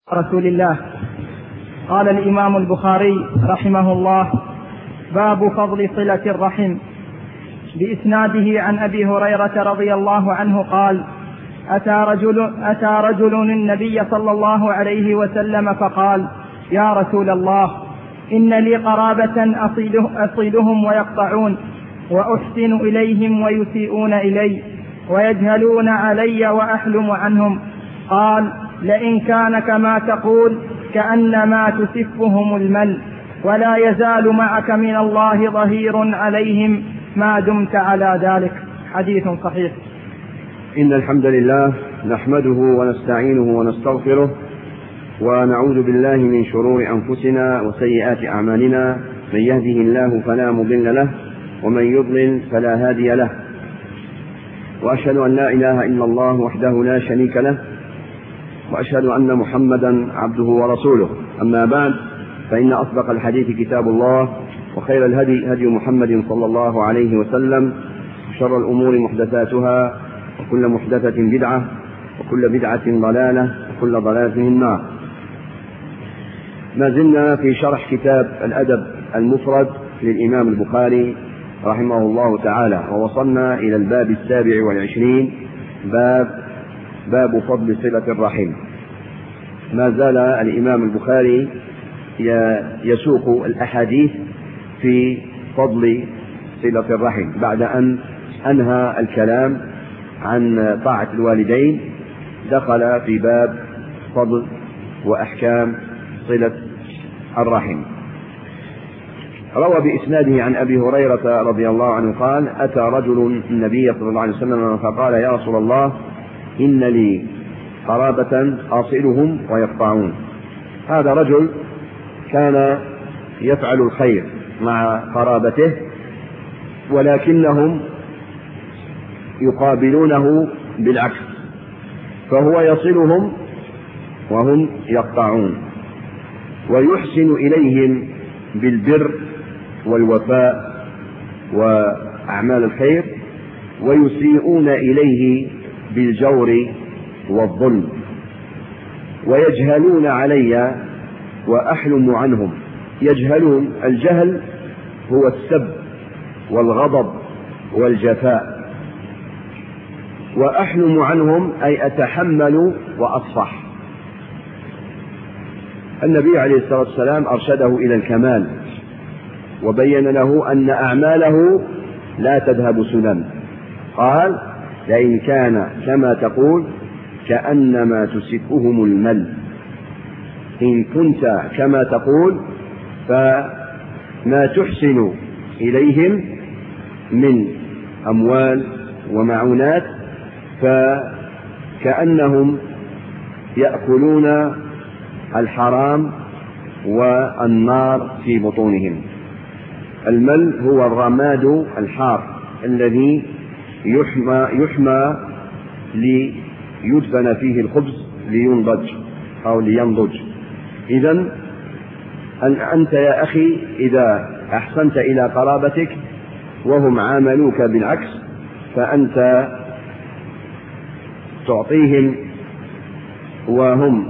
رسول الله. قال الإمام البخاري رحمه الله: باب فضل صلة الرحم. بإسناده عن أبي هريرة رضي الله عنه قال: أتى رجل النبي صلى الله عليه وسلم فقال: يا رسول الله، إن لي قرابة أصلهم ويقطعون، وأحسن إليهم ويسيئون إلي، ويجهلون علي وأحلم عنهم. قال: لئن كان كما تقول كأنما تسفهم المل، ولا يزال معك من الله ظهير عليهم ما دمت على ذلك. حديث صحيح. إن الحمد لله نحمده ونستعينه ونستغفره، ونعوذ بالله من شرور أنفسنا وسيئات أعمالنا. من يهده الله فلا مضل له، ومن يضلل فلا هادي له. وأشهد أن لا إله إلا الله وحده لا شريك له، وأشهد أن محمدا عبده ورسوله. أما بعد، فإن أصدق الحديث كتاب الله، وخير الهدي هدي محمد صلى الله عليه وسلم، وشر الأمور محدثاتها، وكل محدثة بدعة، وكل بدعة ضلالة، وكل ضلالة في النار. ما زلنا في شرح كتاب الأدب المفرد للإمام البخاري رحمه الله تعالى، ووصلنا إلى الباب 27، باب فضل صلة الرحم. ما زال الإمام البخاري يسوق الأحاديث في فضل صلة الرحم بعد أن أنهى الكلام عن طاعة الوالدين. دخل في باب فضل وأحكام صلة الرحم. روى بإسناده عن أبي هريرة رضي الله عنه قال: أتى رجل النبي صلى الله عليه وسلم فقال: يا رسول الله، إن لي قرابة أصلهم ويقطعون. هذا رجل كان يفعل الخير مع قرابته، ولكنهم يقابلونه بالعكس، فهو يصلهم وهم يقطعون، ويحسن إليهم بالبر والوفاء وأعمال الخير، ويسيئون إليه بالجور والظلم، ويجهلون علي وأحلم عنهم. يجهلون، الجهل هو السب والغضب والجفاء، وأحلم عنهم أي أتحمل وأصفح. النبي عليه الصلاة والسلام أرشده إلى الكمال، وبين له أن أعماله لا تذهب سنن. قال: لئن كان كما تقول كأنما تسفهم المل. إن كنت كما تقول، فما تحسن إليهم من أموال ومعونات فكأنهم يأكلون الحرام والنار في بطونهم. المل هو الرماد الحار الذي يحمى ليدفن فيه الخبز لينضج أو لينضج. إذن أنت يا أخي إذا أحسنت إلى قرابتك وهم عاملوك بالعكس، فأنت تعطيهم وهم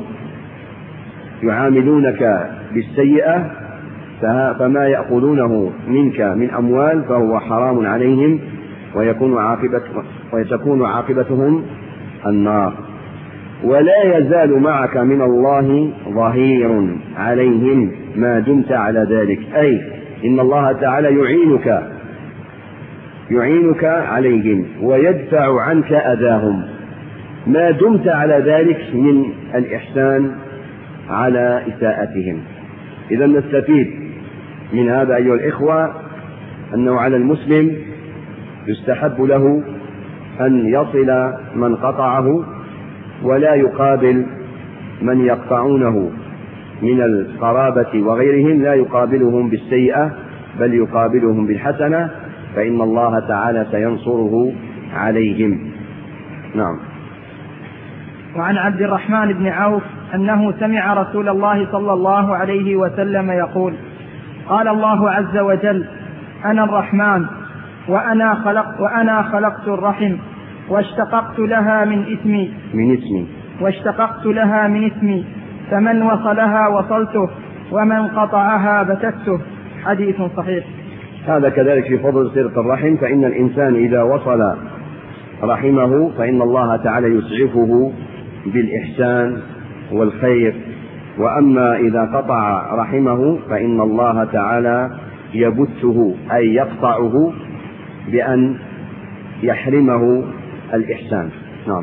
يعاملونك بالسيئة، فما يأخذونه منك من أموال فهو حرام عليهم، وتكون عاقبتهم النار. ولا يزال معك من الله ظهير عليهم ما دمت على ذلك، أي إن الله تعالى يعينك عليهم ويدفع عنك أذاهم ما دمت على ذلك من الإحسان على إساءتهم. إذا نستفيد من هذا أيها الإخوة أنه على المسلم يستحب له أن يصل من قطعه، ولا يقابل من يقطعونه من القرابة وغيرهم، لا يقابلهم بالسيئة بل يقابلهم بالحسنة، فإن الله تعالى سينصره عليهم. نعم. وعن عبد الرحمن بن عوف أنه سمع رسول الله صلى الله عليه وسلم يقول: قال الله عز وجل: أنا الرحمن وأنا خلقت الرحم واشتققت لها من اسمي فمن وصلها وصلته ومن قطعها بتته. حديث صحيح. هذا كذلك في فضل صلة الرحم، فإن الإنسان إذا وصل رحمه فإن الله تعالى يسعفه بالإحسان والخير، وأما إذا قطع رحمه فإن الله تعالى يبته أي يقطعه بأن يحرمه الإحسان. نعم.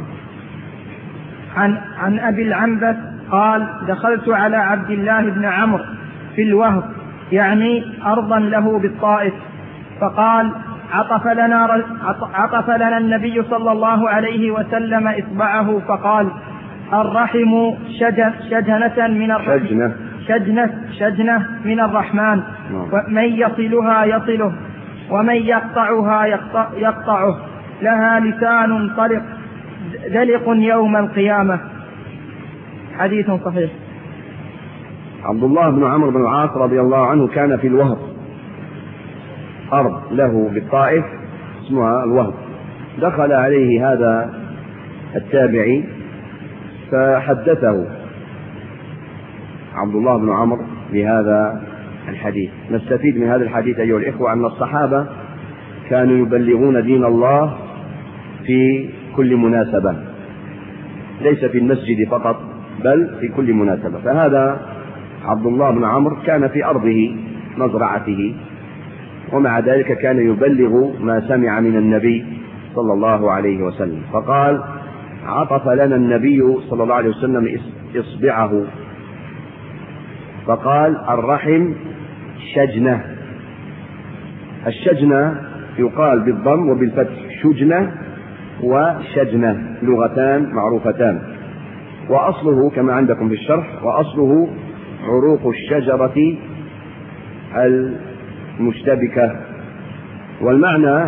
عن أبي العنبس قال: دخلت على عبد الله بن عمرو في الوهب، يعني أرضا له بالطائف، فقال: عطف لنا النبي صلى الله عليه وسلم إصبعه فقال: الرحم شجنة من الرحمن، ومن يصلها يصله ومن يقطعها يقطعه، لها لسان طلق دلق يوم القيامة. حديث صحيح. عبد الله بن عمرو بن العاص رضي الله عنه كان في الوهب، أرض له بالطائف اسمها الوهب. دخل عليه هذا التابعي فحدثه عبد الله بن عمرو بهذا الحديث. نستفيد من هذا الحديث أيها الإخوة أن الصحابة كانوا يبلغون دين الله في كل مناسبة، ليس في المسجد فقط بل في كل مناسبة. فهذا عبد الله بن عمرو كان في أرضه مزرعته، ومع ذلك كان يبلغ ما سمع من النبي صلى الله عليه وسلم. فقال: عطف لنا النبي صلى الله عليه وسلم إصبعه فقال: الرحم شجنة. الشجنة يقال بالضم وبالفتح، شجنة وشجنة لغتان معروفتان، وأصله كما عندكم في الشرح، وأصله عروق الشجرة المشتبكة. والمعنى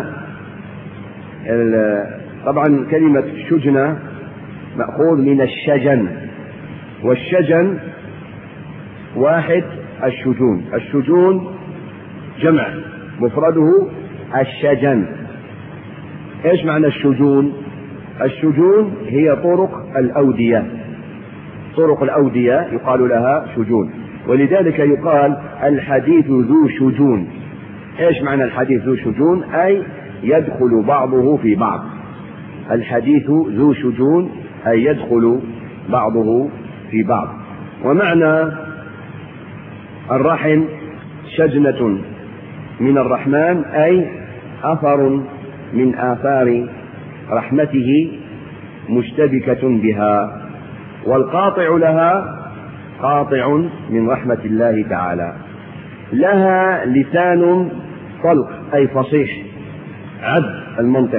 طبعا كلمة شجنة مأخوذ من الشجن، والشجن واحد الشجون، الشجون جمع مفرده الشجن. ايش معنى الشجون؟ الشجون هي طرق الأودية، طرق الأودية يقال لها شجون، ولذلك يقال الحديث ذو شجون. ايش معنى الحديث ذو شجون؟ أي يدخل بعضه في بعض. الحديث ذو شجون أي يدخل بعضه في بعض. ومعنى الرحم شجنة من الرحمن أي أثر من آثار رحمته مشتبكة بها، والقاطع لها قاطع من رحمة الله تعالى. لها لسان طلق أي فصيح، عذب المنطق.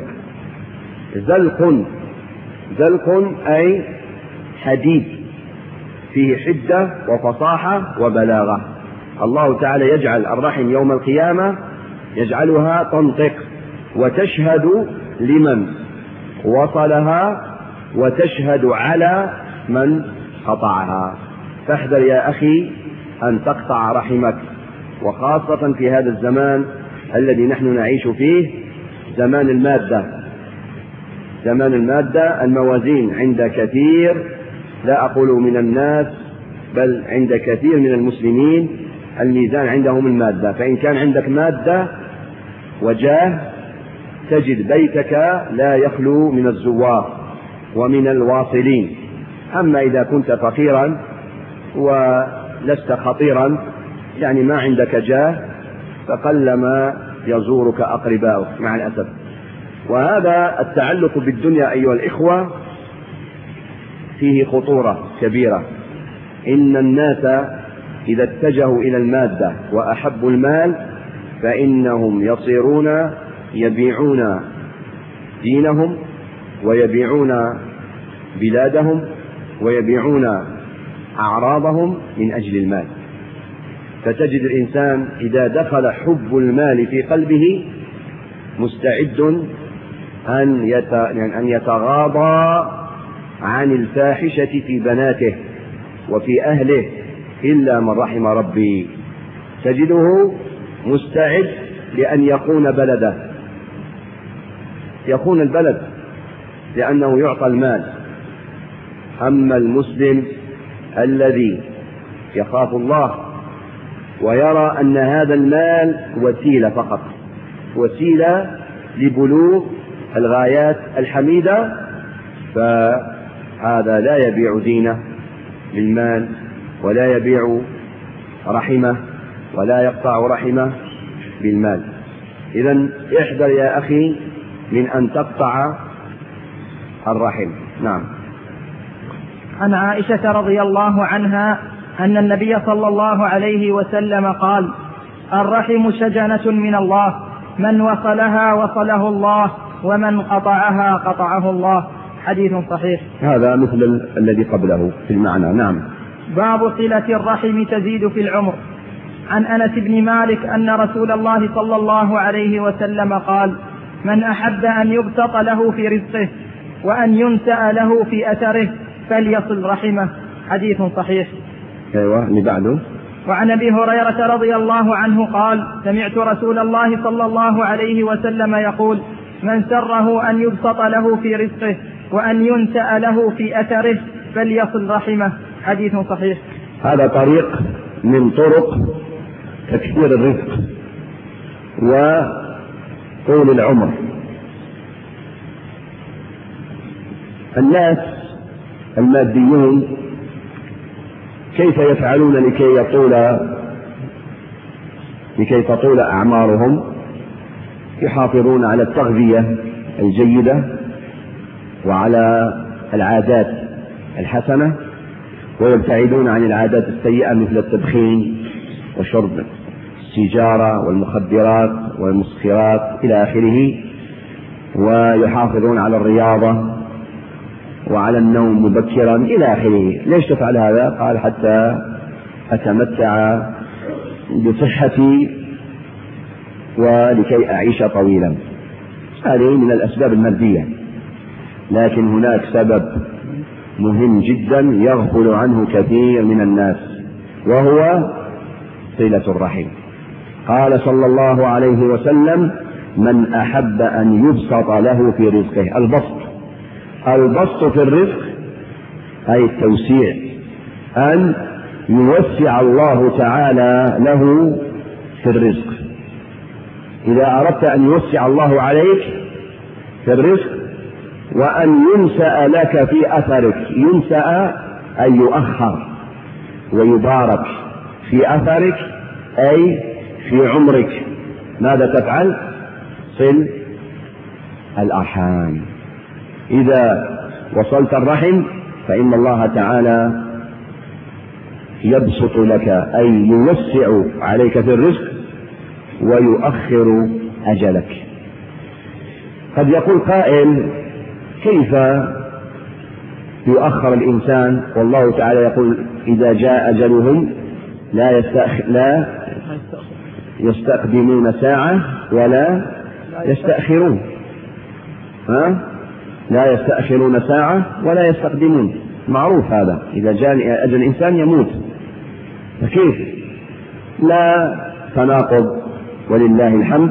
زلق أي حديد فيه حدة وفصاحة وبلاغة. الله تعالى يجعل الرحم يوم القيامة يجعلها تنطق وتشهد لمن وصلها وتشهد على من قطعها. فاحذر يا أخي أن تقطع رحمك، وخاصة في هذا الزمان الذي نحن نعيش فيه، زمان المادة. الموازين عند كثير، لا أقول من الناس بل عند كثير من المسلمين، الميزان عندهم المادة. فإن كان عندك مادة وجاه تجد بيتك لا يخلو من الزوار ومن الواصلين. أما إذا كنت فقيرا ولست خطيرا، يعني ما عندك جاه، فقلما يزورك أقرباؤك مع الأسف. وهذا التعلق بالدنيا أيها الإخوة فيه خطورة كبيرة. إن الناس إذا اتجهوا إلى المادة وأحبوا المال فإنهم يصيرون يبيعون دينهم ويبيعون بلادهم ويبيعون أعراضهم من أجل المال. فتجد الإنسان إذا دخل حب المال في قلبه مستعد أن يتغاضى عن الفاحشة في بناته وفي أهله إلا من رحم ربي. تجده مستعد لأن يخون بلده، يخون البلد لأنه يعطى المال. أما المسلم الذي يخاف الله ويرى أن هذا المال وسيلة فقط، وسيلة لبلوغ الغايات الحميدة، فهذا لا يبيع دينه بالمال ولا يبيع رحمه ولا يقطع رحمه بالمال. إذن احذر يا أخي من أن تقطع الرحم. نعم. عن عائشة رضي الله عنها أن النبي صلى الله عليه وسلم قال: الرحم شجنة من الله، من وصلها وصله الله، ومن قطعها قطعه الله. حديث صحيح. هذا مثل الذي قبله في المعنى. نعم. باب صلة الرحم تزيد في العمر. عن أنس بن مالك أن رسول الله صلى الله عليه وسلم قال: من أحب أن يبسط له في رزقه وأن ينسأ له في أثره فليصل رحمه. حديث صحيح. أيوة اللي بعده. وعن أبي هريرة رضي الله عنه قال: سمعت رسول الله صلى الله عليه وسلم يقول: من سره أن يبسط له في رزقه وأن ينسأ له في أثره فليصل رحمه. حديث صحيح. هذا طريق من طرق تكثير الرزق وطول العمر. الناس الماديون كيف يفعلون لكي تطول أعمارهم؟ يحافظون على التغذية الجيدة وعلى العادات الحسنة، ويبتعدون عن العادات السيئة مثل التدخين وشرب السيجارة والمخدرات والمسكرات إلى آخره، ويحافظون على الرياضة وعلى النوم مبكرا إلى آخره. ليش تفعل هذا؟ قال: حتى أتمتع بصحتي ولكي أعيش طويلا. هذه من الأسباب المادية، لكن هناك سبب مهم جدا يغفل عنه كثير من الناس، وهو صلة الرحم. قال صلى الله عليه وسلم: من أحب أن يبسط له في رزقه. البسط في الرزق أي التوسيع، أن يوسع الله تعالى له في الرزق. إذا أردت أن يوسع الله عليك في الرزق وأن ينسأ لك في أثرك، ينسأ أي يؤخر ويبارك في أثرك أي في عمرك، ماذا تفعل؟ صل الأرحام. إذا وصلت الرحم فإن الله تعالى يبسط لك أي يوسع عليك في الرزق ويؤخر أجلك. قد يقول قائل: كيف يؤخر الإنسان والله تعالى يقول: إذا جاء أجلهم لا يستقدمون ساعة ولا يستأخرون. لا يستأخرون ساعة ولا يستقدمون، معروف هذا. إذا جاء أجل الإنسان يموت، فكيف؟ لا تناقض ولله الحمد،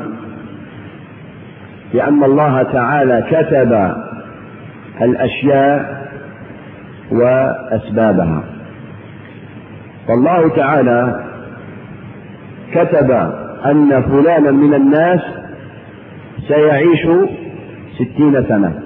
لأن الله تعالى كتب الأشياء وأسبابها. والله تعالى كتب أن فلانا من الناس سيعيش 60 سنة،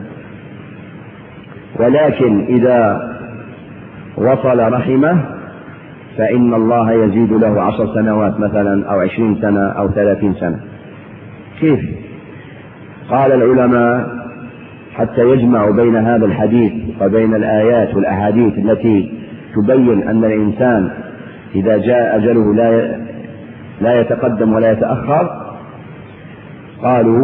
ولكن إذا وصل رحمه فإن الله يزيد له 10 سنوات مثلا، أو 20 سنة أو 30 سنة. كيف؟ قال العلماء: حتى يجمع بين هذا الحديث وبين الآيات والأحاديث التي تبين أن الإنسان إذا جاء أجله لا يتقدم ولا يتأخر، قالوا: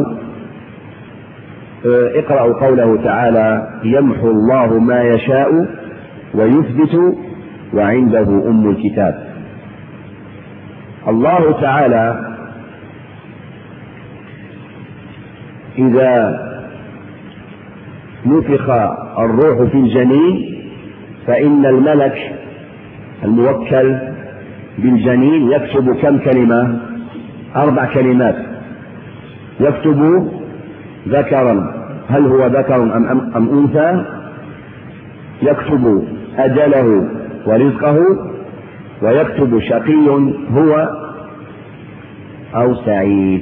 اقرأوا قوله تعالى: يمحو الله ما يشاء ويثبت وعنده أم الكتاب. الله تعالى إذا نفخ الروح في الجنين فإن الملك الموكل بالجنين يكتب كم كلمة؟ 4 كلمات. يكتب ذكرا، هل هو ذكر أم أنثى؟ يكتب أجله ورزقه ويكتب شقي هو أو سعيد.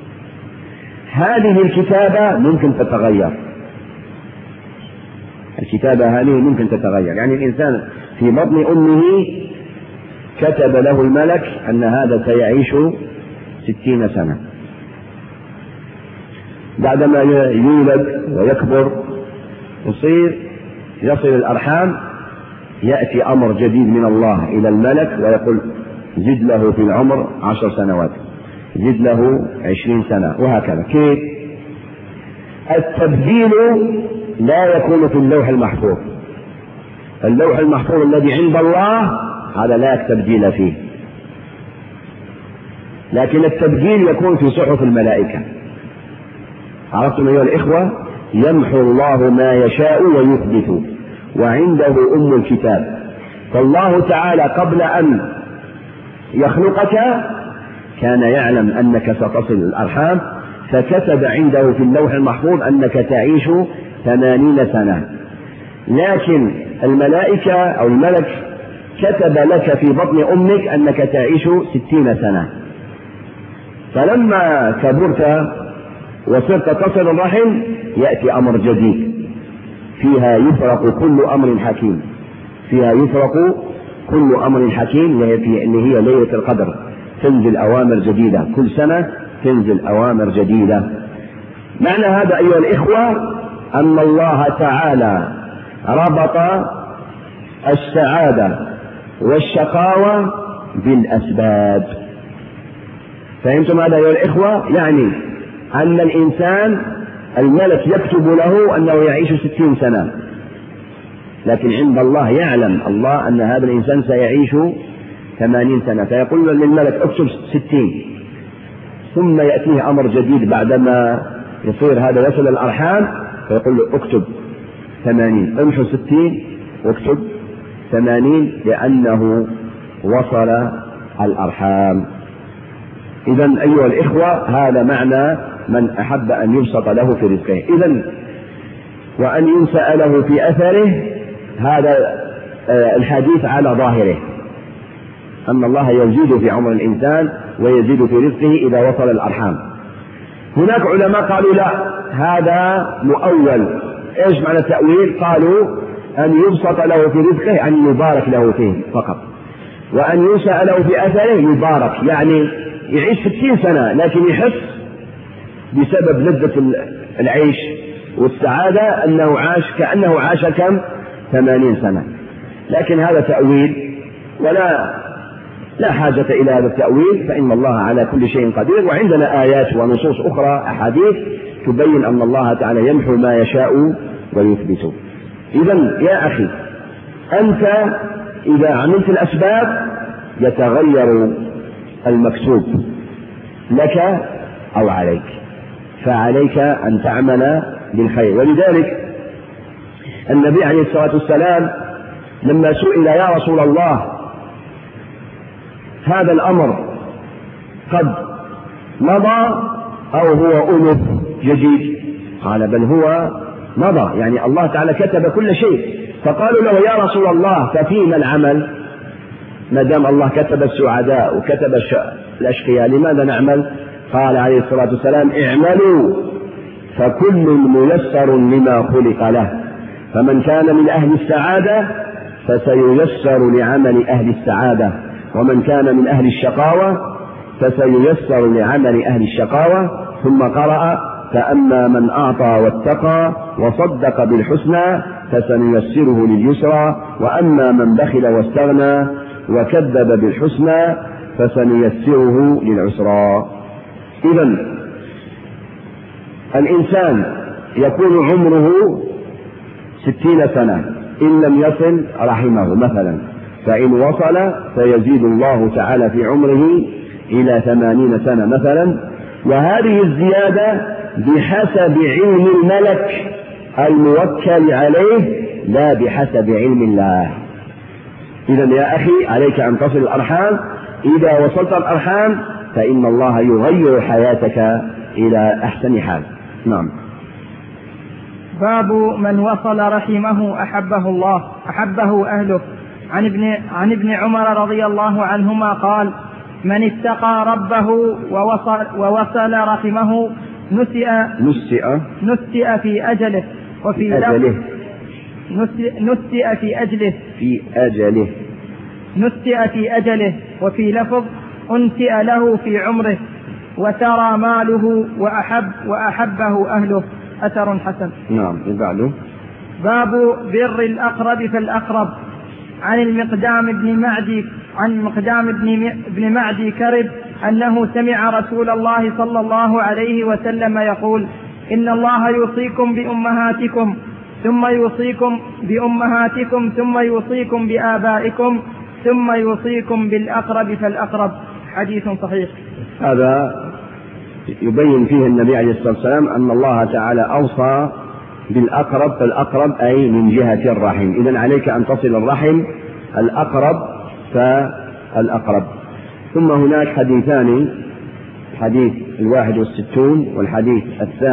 هذه الكتابة ممكن تتغير، الكتابة هذه ممكن تتغير، يعني الإنسان في بطن أمه كتب له الملك أن هذا سيعيش 60 سنة، بعدما يولد ويكبر يصل الأرحام، يأتي أمر جديد من الله إلى الملك ويقول زد له في العمر 10 سنوات، زد له 20 سنة، وهكذا. كيف؟ التبديل لا يكون في اللوح المحفوظ، اللوح المحفوظ الذي عند الله هذا لا تبديل فيه، لكن التبديل يكون في صحف الملائكة. عرفتم أيها الإخوة؟ يمحو الله ما يشاء ويثبت وعنده أم الكتاب. فالله تعالى قبل أن يخلقك كان يعلم أنك ستصل الأرحام، فكتب عنده في اللوح المحفوظ أنك تعيش 80 سنة، لكن الملائكة أو الملك كتب لك في بطن أمك أنك تعيش 60 سنة. فلما كبرت وصرت تصل الرحم يأتي أمر جديد، فيها يفرق كل أمر حكيم، فيها يفرق كل أمر حكيم، اللي هي ليلة القدر، تنزل أوامر جديدة، كل سنة تنزل أوامر جديدة. معنى هذا أيها الإخوة أن الله تعالى ربط السعادة والشقاوة بالأسباب. فهمتم هذا أيها الإخوة؟ يعني أن الإنسان الملك يكتب له أنه يعيش 60 سنة، لكن عند الله يعلم الله أن هذا الإنسان سيعيش 80 سنة، فيقول للملك اكتب 60، ثم يأتيه أمر جديد بعدما يصير هذا يصل الأرحام، فيقول له اكتب 80، امحو 60 واكتب 80، لأنه وصل الأرحام. إذن أيها الإخوة هذا معنى من أحب أن يبسط له في رزقه. إذن وأن ينسأ له في أثره، هذا الحديث على ظاهره أن الله يزيد في عمر الإنسان ويزيد في رزقه إذا وصل الأرحام. هناك علماء قالوا لا، هذا مؤول. إيش معنى التأويل؟ قالوا أن يبسط له في رزقه أن يبارك له فيه فقط، وأن ينسأ له في أثره يبارك، يعني يعيش 60 سنة لكن يحس بسبب لذة العيش والسعادة أنه عاش كأنه عاش كم 80 سنة. لكن هذا تأويل، لا حاجة إلى هذا التأويل، فإن الله على كل شيء قدير، وعندنا آيات ونصوص أخرى أحاديث تبين أن الله تعالى يمحو ما يشاء ويثبت. إذن يا أخي أنت إذا عملت الأسباب يتغير المكتوب لك أو عليك، فعليك أن تعمل بالخير. ولذلك النبي عليه الصلاة والسلام لما سئل يا رسول الله هذا الأمر قد مضى أو هو أنف جديد؟ قال بل هو مضى، يعني الله تعالى كتب كل شيء. فقالوا له يا رسول الله ففيما العمل؟ ما دام الله كتب السعداء وكتب الأشقياء لماذا نعمل؟ قال عليه الصلاة والسلام اعملوا فكل ميسر لما خلق له، فمن كان من أهل السعادة فسييسر لعمل أهل السعادة، ومن كان من أهل الشقاوة فسييسر لعمل أهل الشقاوة. ثم قرأ فأما من أعطى واتقى وصدق بالحسنى فسنيسره لليسرى، وأما من بخل واستغنى وكذب بالحسنى فسنيسره للعسرى. إذن الإنسان يكون عمره 60 سنة إن لم يصل رحمه مثلا، فإن وصل فيزيد الله تعالى في عمره إلى 80 سنة مثلا، وهذه الزيادة بحسب علم الملك الموكل عليه لا بحسب علم الله. إذن يا أخي عليك أن تصل الأرحام، إذا وصلت الأرحام فإن الله يغير حياتك إلى أحسن حال. نعم. باب من وصل رحمه أحبه الله أحبه أهله. عن ابن عمر رضي الله عنهما قال: من اتقى ربه ووصل رحمه نسئ في أجله، وفي لفظ نسئ في أجله، وفي لفظ أنسئ له في عمره، وترى ماله وأحبه أهله. أثر حسن. نعم. بعده باب بر الأقرب فالأقرب. عن المقدام بن معدي كرب أنه سمع رسول الله صلى الله عليه وسلم يقول: إن الله يوصيكم بأمهاتكم ثم يوصيكم بآبائكم ثم يوصيكم بالأقرب فالأقرب. حديث صحيح. هذا يبين فيه النبي عليه الصلاة والسلام أن الله تعالى أوصى بالأقرب فالأقرب، أي من جهة الرحم. إذن عليك أن تصل الرحم الأقرب فالأقرب. ثم هناك حديثان، حديث 61 والحديث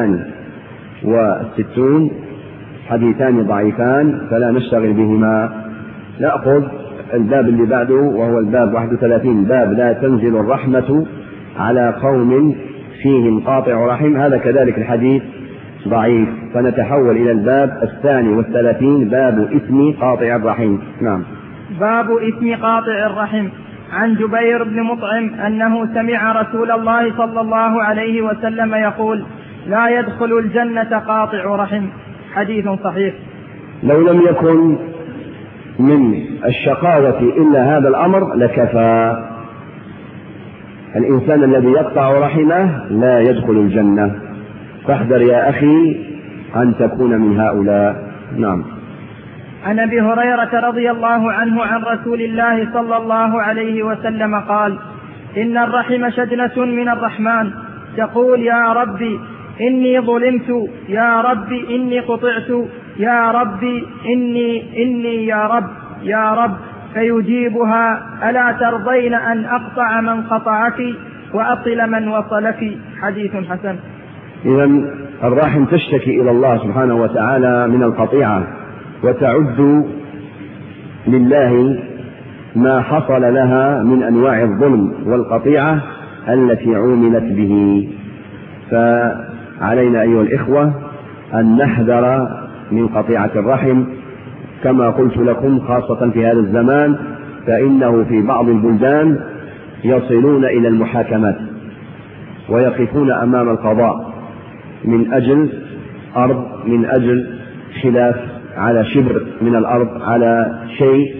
62، حديثان ضعيفان فلا نشتغل بهما. نأخذ الباب اللي بعده وهو الباب 31، باب لا تنزل الرحمة على قوم فيهم قاطع رحم. هذا كذلك الحديث ضعيف، فنتحول إلى الباب 32، باب إثم قاطع الرحم. نعم. باب إثم قاطع الرحم. عن جبير بن مطعم أنه سمع رسول الله صلى الله عليه وسلم يقول: لا يدخل الجنة قاطع رحم. حديث صحيح. لو لم يكن من الشقاوة إلا هذا الأمر لكفى. الإنسان الذي يقطع رحمه لا يدخل الجنة، فاحذر يا أخي أن تكون من هؤلاء. نعم. عن أبي هريرة رضي الله عنه عن رسول الله صلى الله عليه وسلم قال: إن الرحم شجنة من الرحمن، تقول: يا ربي إني ظلمت، يا ربي إني قطعت، يا ربي إني يا رب، فيجيبها: ألا ترضين أن أقطع من قطعك وأصل من وصلك. حديث حسن. إذن الرحم تشتكي إلى الله سبحانه وتعالى من القطيعة، وتعد لله ما حصل لها من أنواع الظلم والقطيعة التي عوملت به. فعلينا أيها الإخوة أن نحذر من قطيعة الرحم، كما قلت لكم خاصة في هذا الزمان، فإنه في بعض البلدان يصلون إلى المحاكمات ويقفون أمام القضاء من أجل أرض، من أجل خلاف على شبر من الأرض، على شيء.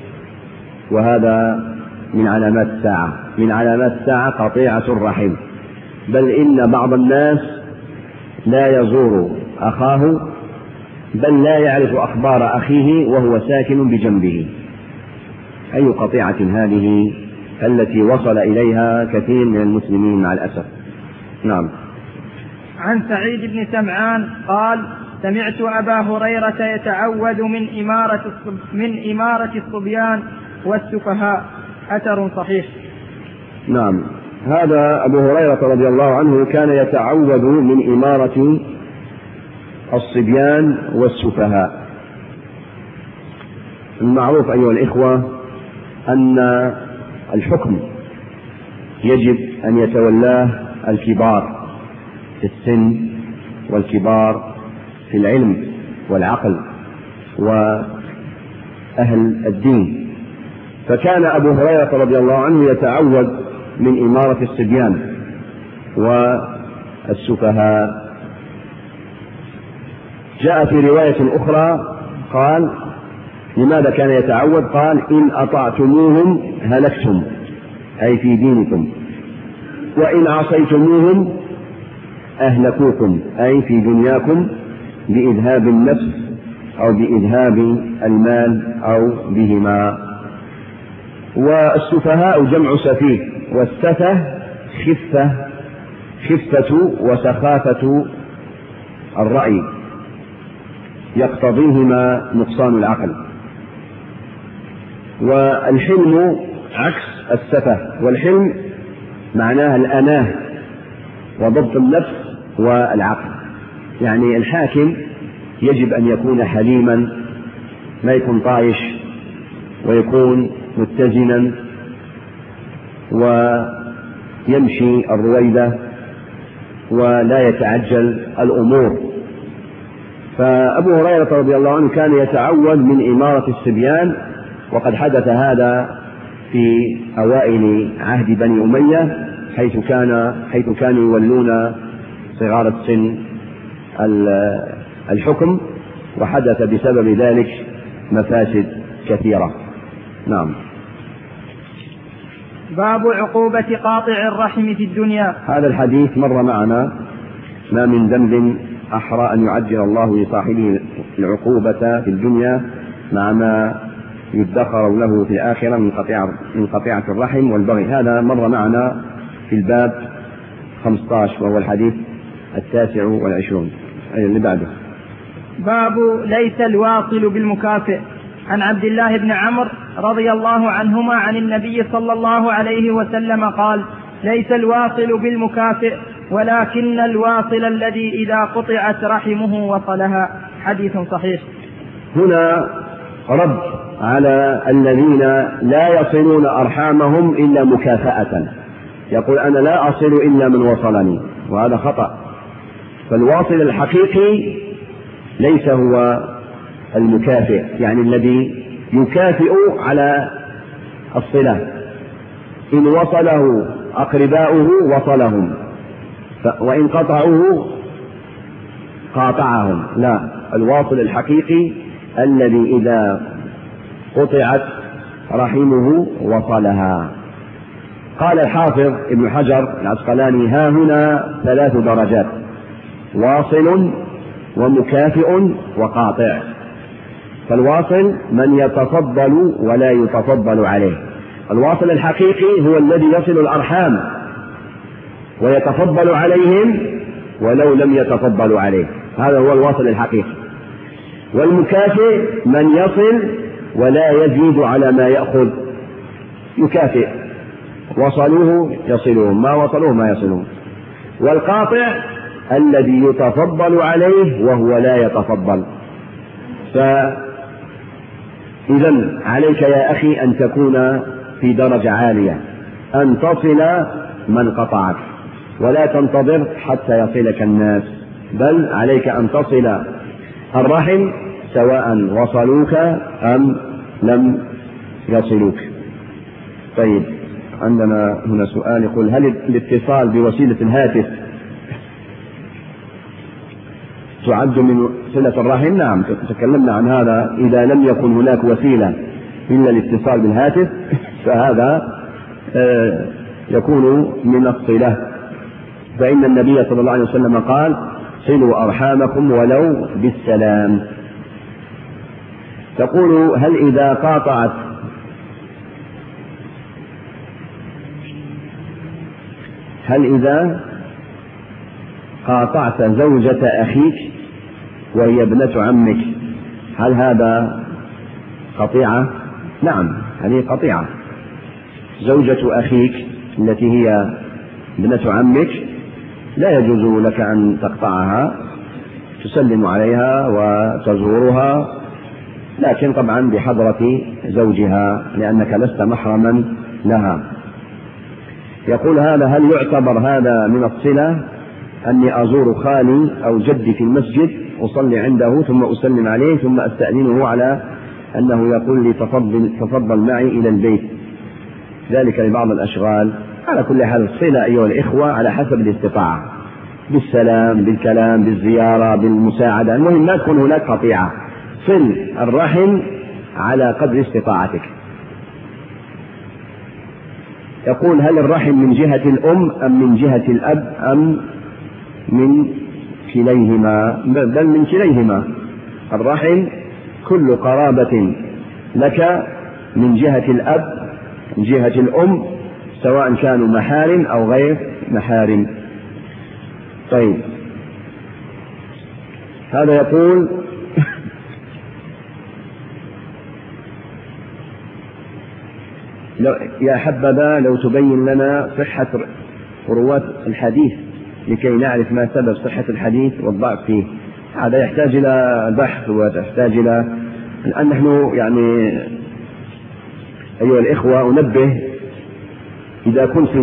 وهذا من علامات الساعة، من علامات الساعة قطيعة الرحم. بل إن بعض الناس لا يزور أخاه، بل لا يعرف أخبار أخيه وهو ساكن بجنبه. أي قطيعة هذه التي وصل إليها كثير من المسلمين مع الأسف. نعم. عن سعيد بن سمعان قال: سمعت أبا هريرة يتعوذ من إمارة الصبيان والسفهاء. أثر صحيح. نعم. هذا أبو هريرة رضي الله عنه كان يتعوذ من إمارة الصبيان والسفهاء. المعروف أيها الإخوة أن الحكم يجب أن يتولاه الكبار في السن والكبار في العلم والعقل وأهل الدين. فكان أبو هريرة رضي الله عنه يتعوذ من إمارة الصبيان والسفهاء. جاء في رواية أخرى قال: لماذا كان يتعوذ؟ قال: إن أطعتموهم هلكتم، أي في دينكم، وإن عصيتموهم أهلكوكم، أي في دنياكم، بإذهاب النفس أو بإذهاب المال أو بهما. والسفهاء جمع سفيه، والسفه خفة وسخافة الرأي يقتضيهما نقصان العقل. والحلم عكس السفه، والحلم معناه الأناه وضبط النفس والعقل. يعني الحاكم يجب أن يكون حليما، ما يكون طايش ويكون متزنا ويمشي الرويدة ولا يتعجل الأمور. فأبو هريرة رضي الله عنه كان يتعود من إمارة الصبيان، وقد حدث هذا في أوائل عهد بني أمية حيث كانوا يولون صغار السن الحكم، وحدث بسبب ذلك مفاسد كثيرة. نعم. باب عقوبة قاطع الرحم في الدنيا. هذا الحديث مر معنا: ما من ذنب أحرى أن يعجل الله لصاحبه العقوبة في الدنيا مع ما يدخر له في الآخرة من قطيعة الرحم والبغي. هذا مر معنا في الباب 15 وهو الحديث 29. اللي بعده باب ليس الواصل بالمكافئ. عن عبد الله بن عمرو رضي الله عنهما عن النبي صلى الله عليه وسلم قال: ليس الواصل بالمكافئ ولكن الواصل الذي إذا قطعت رحمه وصلها. حديث صحيح. هنا رد على الذين لا يصلون أرحامهم إلا مكافأة، يقول: أنا لا أصل إلا من وصلني، وهذا خطأ. فالواصل الحقيقي ليس هو المكافئ، يعني الذي يكافئ على الصلة. إن وصله أقرباؤه وصلهم، وإن قطعوه قاطعهم. لا، الواصل الحقيقي الذي إذا قطعت رحمه وصلها. قال الحافظ ابن حجر العسقلاني: ها هنا 3 درجات: واصل ومكافئ وقاطع. فالواصل من يتفضل ولا يتفضل عليه. الواصل الحقيقي هو الذي يصل الأرحام ويتفضل عليهم ولو لم يتفضلوا عليه، هذا هو الواصل الحقيقي. والمكافئ من يصل ولا يزيد على ما يأخذ، يكافئ، وصلوه يصلهم، ما وصلوه ما يصلون. والقاطع الذي يتفضل عليه وهو لا يتفضل. فإذا عليك يا أخي أن تكون في درجة عالية، أن تصل من قطعك، ولا تنتظر حتى يصلك الناس، بل عليك أن تصل الرحم سواء وصلوك أم لم يصلوك. طيب، عندنا هنا سؤال يقول: هل الاتصال بوسيلة الهاتف تعد من صلة الرحم؟ نعم، تكلمنا عن هذا. إذا لم يكن هناك وسيلة إلا الاتصال بالهاتف فهذا يكون من الصلة، فإن النبي صلى الله عليه وسلم قال: صلوا أرحامكم ولو بالسلام. تقول: هل إذا قاطعت زوجة أخيك وهي ابنة عمك هل هذا قطيعة؟ نعم، هذه قطيعة. زوجة أخيك التي هي ابنة عمك لا يجوز لك أن تقطعها، تسلم عليها وتزورها، لكن طبعا بحضرة زوجها لأنك لست محرما لها. يقول: هل يعتبر هذا من الصلة أني أزور خالي أو جدي في المسجد، أصلي عنده ثم أسلم عليه ثم أستأذنه على أنه يقول لي تفضل معي إلى البيت، ذلك لبعض الأشغال؟ على كل حال الصلة أيها الإخوة على حسب الاستطاعة، بالسلام، بالكلام، بالزيارة، بالمساعدة، المهم لا تكون هناك قطيعة. صل الرحم على قدر استطاعتك. يقول: هل الرحم من جهة الأم أم من جهة الأب أم من كليهما؟ بل من كليهما. الرحم كل قرابة لك من جهة الأب من جهة الأم، سواء كانوا محارم أو غير محارم. طيب، هذا يقول: يا حبذا لو تبين لنا صحة رواة الحديث لكي نعرف ما سبب صحة الحديث والضعف فيه. هذا يحتاج إلى بحث ويحتاج إلى، الآن نحن يعني أيها الإخوة أنبه، إذا كنت في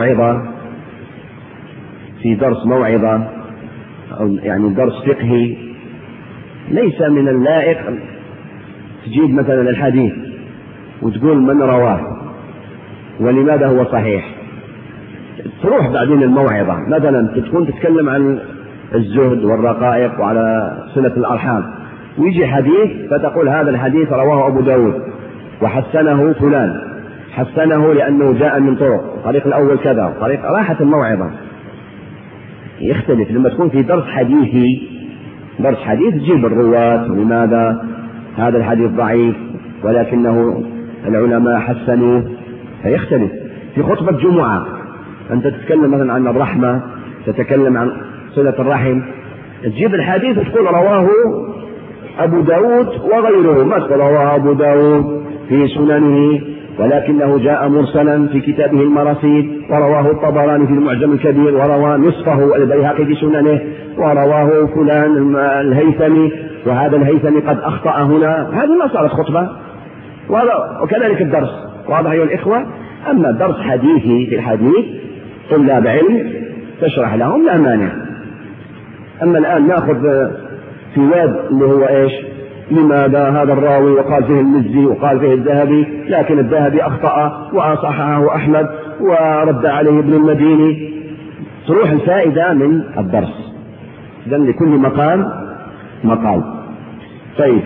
درس موعظة أو يعني درس فقهي، ليس من اللائق تجيب مثلا الحديث وتقول من رواه ولماذا هو صحيح. تروح بعدين الموعظة مثلا تكون تتكلم عن الزهد والرقائق وعلى صلة الأرحام، ويجي حديث فتقول هذا الحديث رواه أبو داود وحسنه فلان، حسنه لأنه جاء من طريق الأول كذا، راحة الموعظة. يختلف لما تكون في درس حديث تجيب الرواة ولماذا هذا الحديث ضعيف ولكنه العلماء حسنوه، فيختلف. في خطبة جمعة أنت تتكلم مثلا عن الرحمة، تتكلم عن صلة الرحم، تجيب الحديث وتقول رواه أبو داود وغيره، ما تقول رواه أبو داود في سننه ولكنه جاء مرسلا في كتابه المراسيل، ورواه الطبراني في المعجم الكبير، وروى نصفه البيهقي في سننه، ورواه فلان الهيثمي، وهذا الهيثمي قد أخطأ هنا. هذه ما صارت خطبة. وكذلك الدرس، واضح أيها الإخوة. أما درس حديثي في الحديث طلاب علم تشرح لهم لا مانع. أما الآن نأخذ في واد اللي هو إيش، لماذا هذا الراوي وقال فيه المزي وقال فيه الذهبي، لكن الذهبي أخطأ وأصححه أحمد ورد عليه ابن المديني، تروح الفائدة من الدرس. إذن لكل مقام مقال. طيب،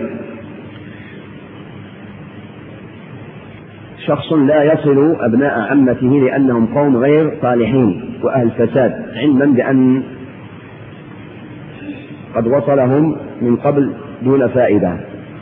شخص لا يصل أبناء عمته لأنهم قوم غير صالحين وأهل فساد، علما بأن قد وصلهم من قبل دون فائدة.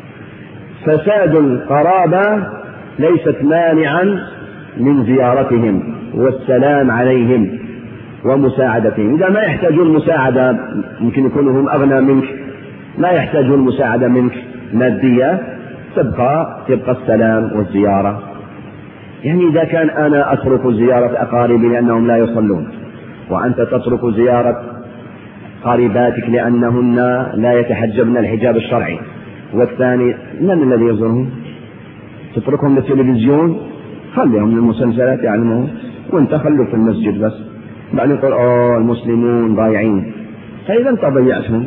فساد القرابة ليست مانعا من زيارتهم والسلام عليهم ومساعدتهم. إذا ما يحتاجون مساعدة، يمكن يكونوا هم أغنى منك، ما يحتاجون مساعدة منك مادية، تبقى السلام والزيارة. يعني إذا كان أنا أترك زيارة أقاربي لأنهم لا يصلون، وأنت تترك زيارة قريباتك لأنهن لا يتحجبن الحجاب الشرعي، والثاني من الذي يزورهم؟ تتركهم للتلفزيون، خليهم للمسلسلات يعلمون، وانت خلوا في المسجد بس. بعدين يقول المسلمون ضايعين، فإذا انت ضيعتهم.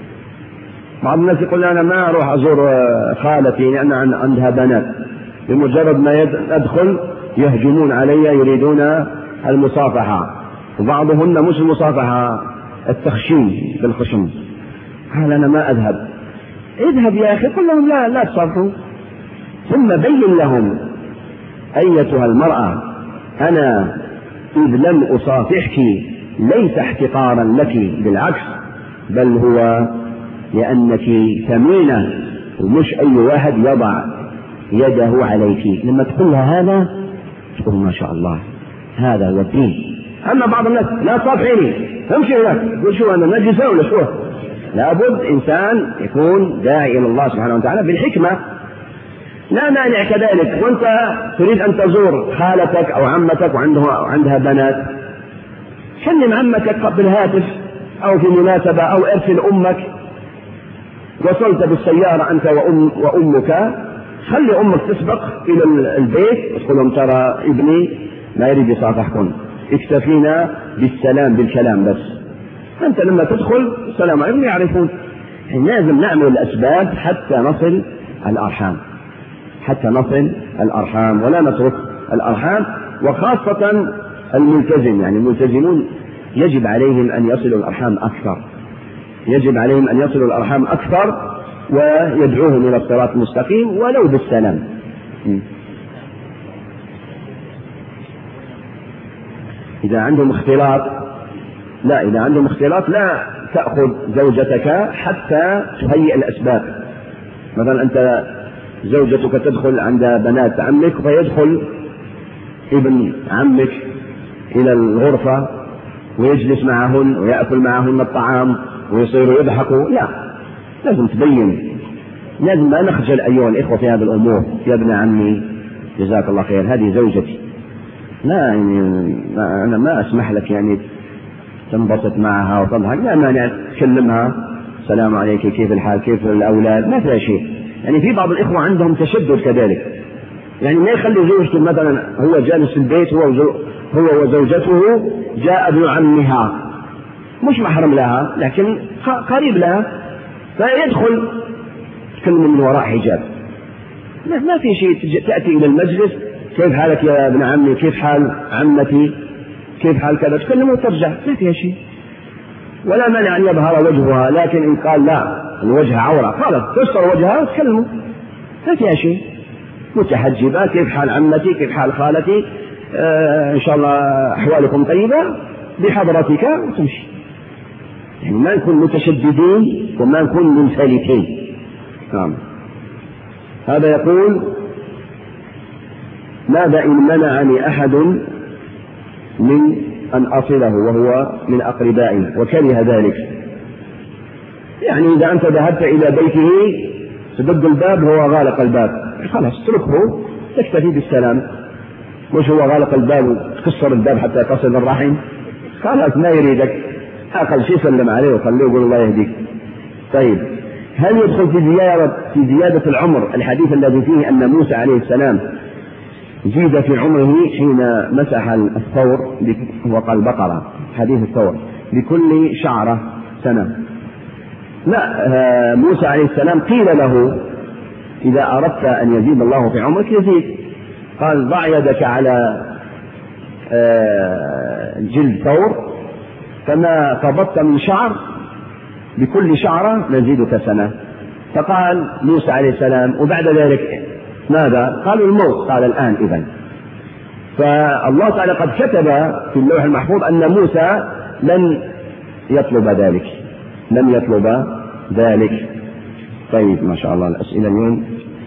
بعض الناس يقول أنا ما أروح أزور خالتي لأن عندها بنات، بمجرد ما أدخل يهجمون علي يريدون المصافحة، وبعضهن مش المصافحة، التخشين بالخشم. قال أنا ما أذهب. اذهب يا أخي، قل لهم لا تصافحوا، ثم بين لهم أيتها المرأة أنا إذ لم أصافحك ليس احتقارا لك، بالعكس، بل هو لأنك ثمينة ومش أي واحد يضع يده عليك. لما تقول لها هذا تقول ما شاء الله هذا هو الدين. أما بعض الناس لا تصافحيني، امشي هناك، قل شو أنا نجسة ولا شو؟ لابد إنسان يكون داعي إلى الله سبحانه وتعالى بالحكمة. لا مانع كذلك، وأنت تريد أن تزور خالتك أو عمتك وعندها بنات، كلم عمتك بالهاتف أو في مناسبة، أو ارسل أمك. وصلت بالسيارة أنت وأمك، خلي أمك تسبق إلى البيت وتقول لهم ترى ابني لا يريد يصافحكم، اكتفينا بالسلام بالكلام بس. أنت لما تدخل السلام عليكم يعرفون. لازم نعمل الأسباب حتى نصل الأرحام ولا نترك الأرحام. وخاصة الملتزم، يعني الملتزمون يجب عليهم أن يصلوا الأرحام أكثر، ويدعوهم إلى الصراط المستقيم ولو بالسلام. إذا عندهم اختلاط لا تأخذ زوجتك حتى تهيئ الأسباب. مثلا أنت زوجتك تدخل عند بنات عمك، فيدخل ابن عمك إلى الغرفة ويجلس معهن ويأكل معهن الطعام ويصيروا يضحكوا. لا، لازم تبين، لازم ما نخجل أيها الإخوة في هذه الأمور. يا ابن عمي جزاك الله خير، هذه زوجتي، لا يعني أنا ما أسمح لك يعني تنبسط معها وتضحك، لا مانع تكلمها، السلام عليك، كيف الحال، كيف الأولاد، ما فيها شيء. يعني في بعض الإخوة عندهم تشدد كذلك، يعني ما يخلي زوجته مثلا هو جالس في البيت هو وزوجته، جاء ابن عمها مش محرم لها لكن قريب لها، فيدخل تكلم من وراء حجاب، ما في شيء. تأتي إلى المجلس، كيف حالك يا ابن عمي، كيف حال عمتي، كيف حال كذا، تكلمه وترجع، ما فيها شيء، ولا مانع أن يظهر وجهها. لكن إن قال لا الوجه عورة خلاص تستر وجهها وتكلمه، ما فيها شيء. متحجبة، كيف حال عمتي، كيف حال خالتي، إن شاء الله أحوالكم طيبة بحضرتك، وتمشي. يعني ما نكون متشددين وما نكون منفلتين. نعم. هذا يقول: ماذا إن منعني أحد من أن أصله وهو من أقربائي وكره ذلك؟ يعني إذا أنت ذهبت إلى بيته تدق الباب وهو غالق الباب، خلاص اتركه، تكتفي بالسلام. مش هو غالق الباب وتكسر الباب حتى تصل الرحم، خلاص ما يريدك، أقل شيء سلم عليه وخليه يقول الله يهديك. طيب، هل يدخل في زيادة العمر الحديث الذي فيه أن موسى عليه السلام زيد في عمره حين مسح الثور وقال بقرة، حديث الثور، بكل شعرة سنة؟ لا، موسى عليه السلام قيل له: إذا أردت أن يزيد الله في عمرك يزيد. قال: ضع يدك على جلد ثور، فما قبضت من شعر بكل شعرة نزيدك سنة. فقال موسى عليه السلام: وبعد ذلك ماذا؟ قالوا: الموت. قال: الآن إذن. فالله تعالى قد كتب في اللوح المحفوظ أن موسى لن يطلب ذلك. طيب، ما شاء الله الأسئلة اليوم.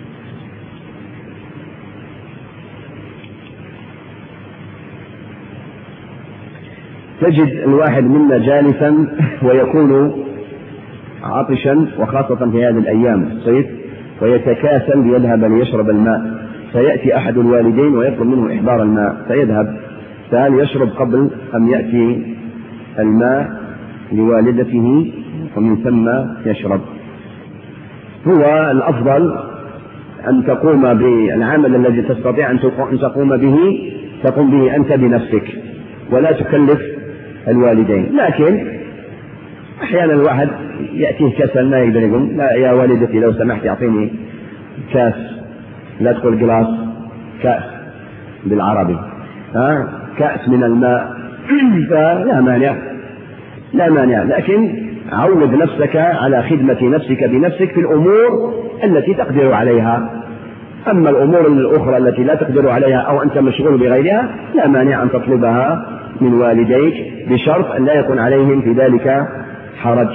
تجد الواحد منا جالسا ويكون عطشا، وخاصة في هذه الأيام الصيف، ويتكاسل ليذهب ليشرب الماء، فيأتي أحد الوالدين ويطلب منه إحضار الماء فيذهب، فهل يشرب قبل أم يأتي الماء لوالدته ومن ثم يشرب؟ هو الأفضل أن تقوم بالعمل الذي تستطيع أن تقوم به أنت بنفسك، ولا تكلف الوالدين. لكن أحيانا الواحد يأتيه كسل ما يقدر يقوم، لا يا والدتي لو سمحت أعطيني كاس، لا تقول جلاس، كأس بالعربي، كأس من الماء، فلا مانع، لكن عود نفسك على خدمة نفسك بنفسك في الأمور التي تقدر عليها. أما الأمور الأخرى التي لا تقدر عليها أو أنت مشغول بغيرها لا مانع أن تطلبها من والديك، بشرط أن لا يكون عليهم في ذلك حرج.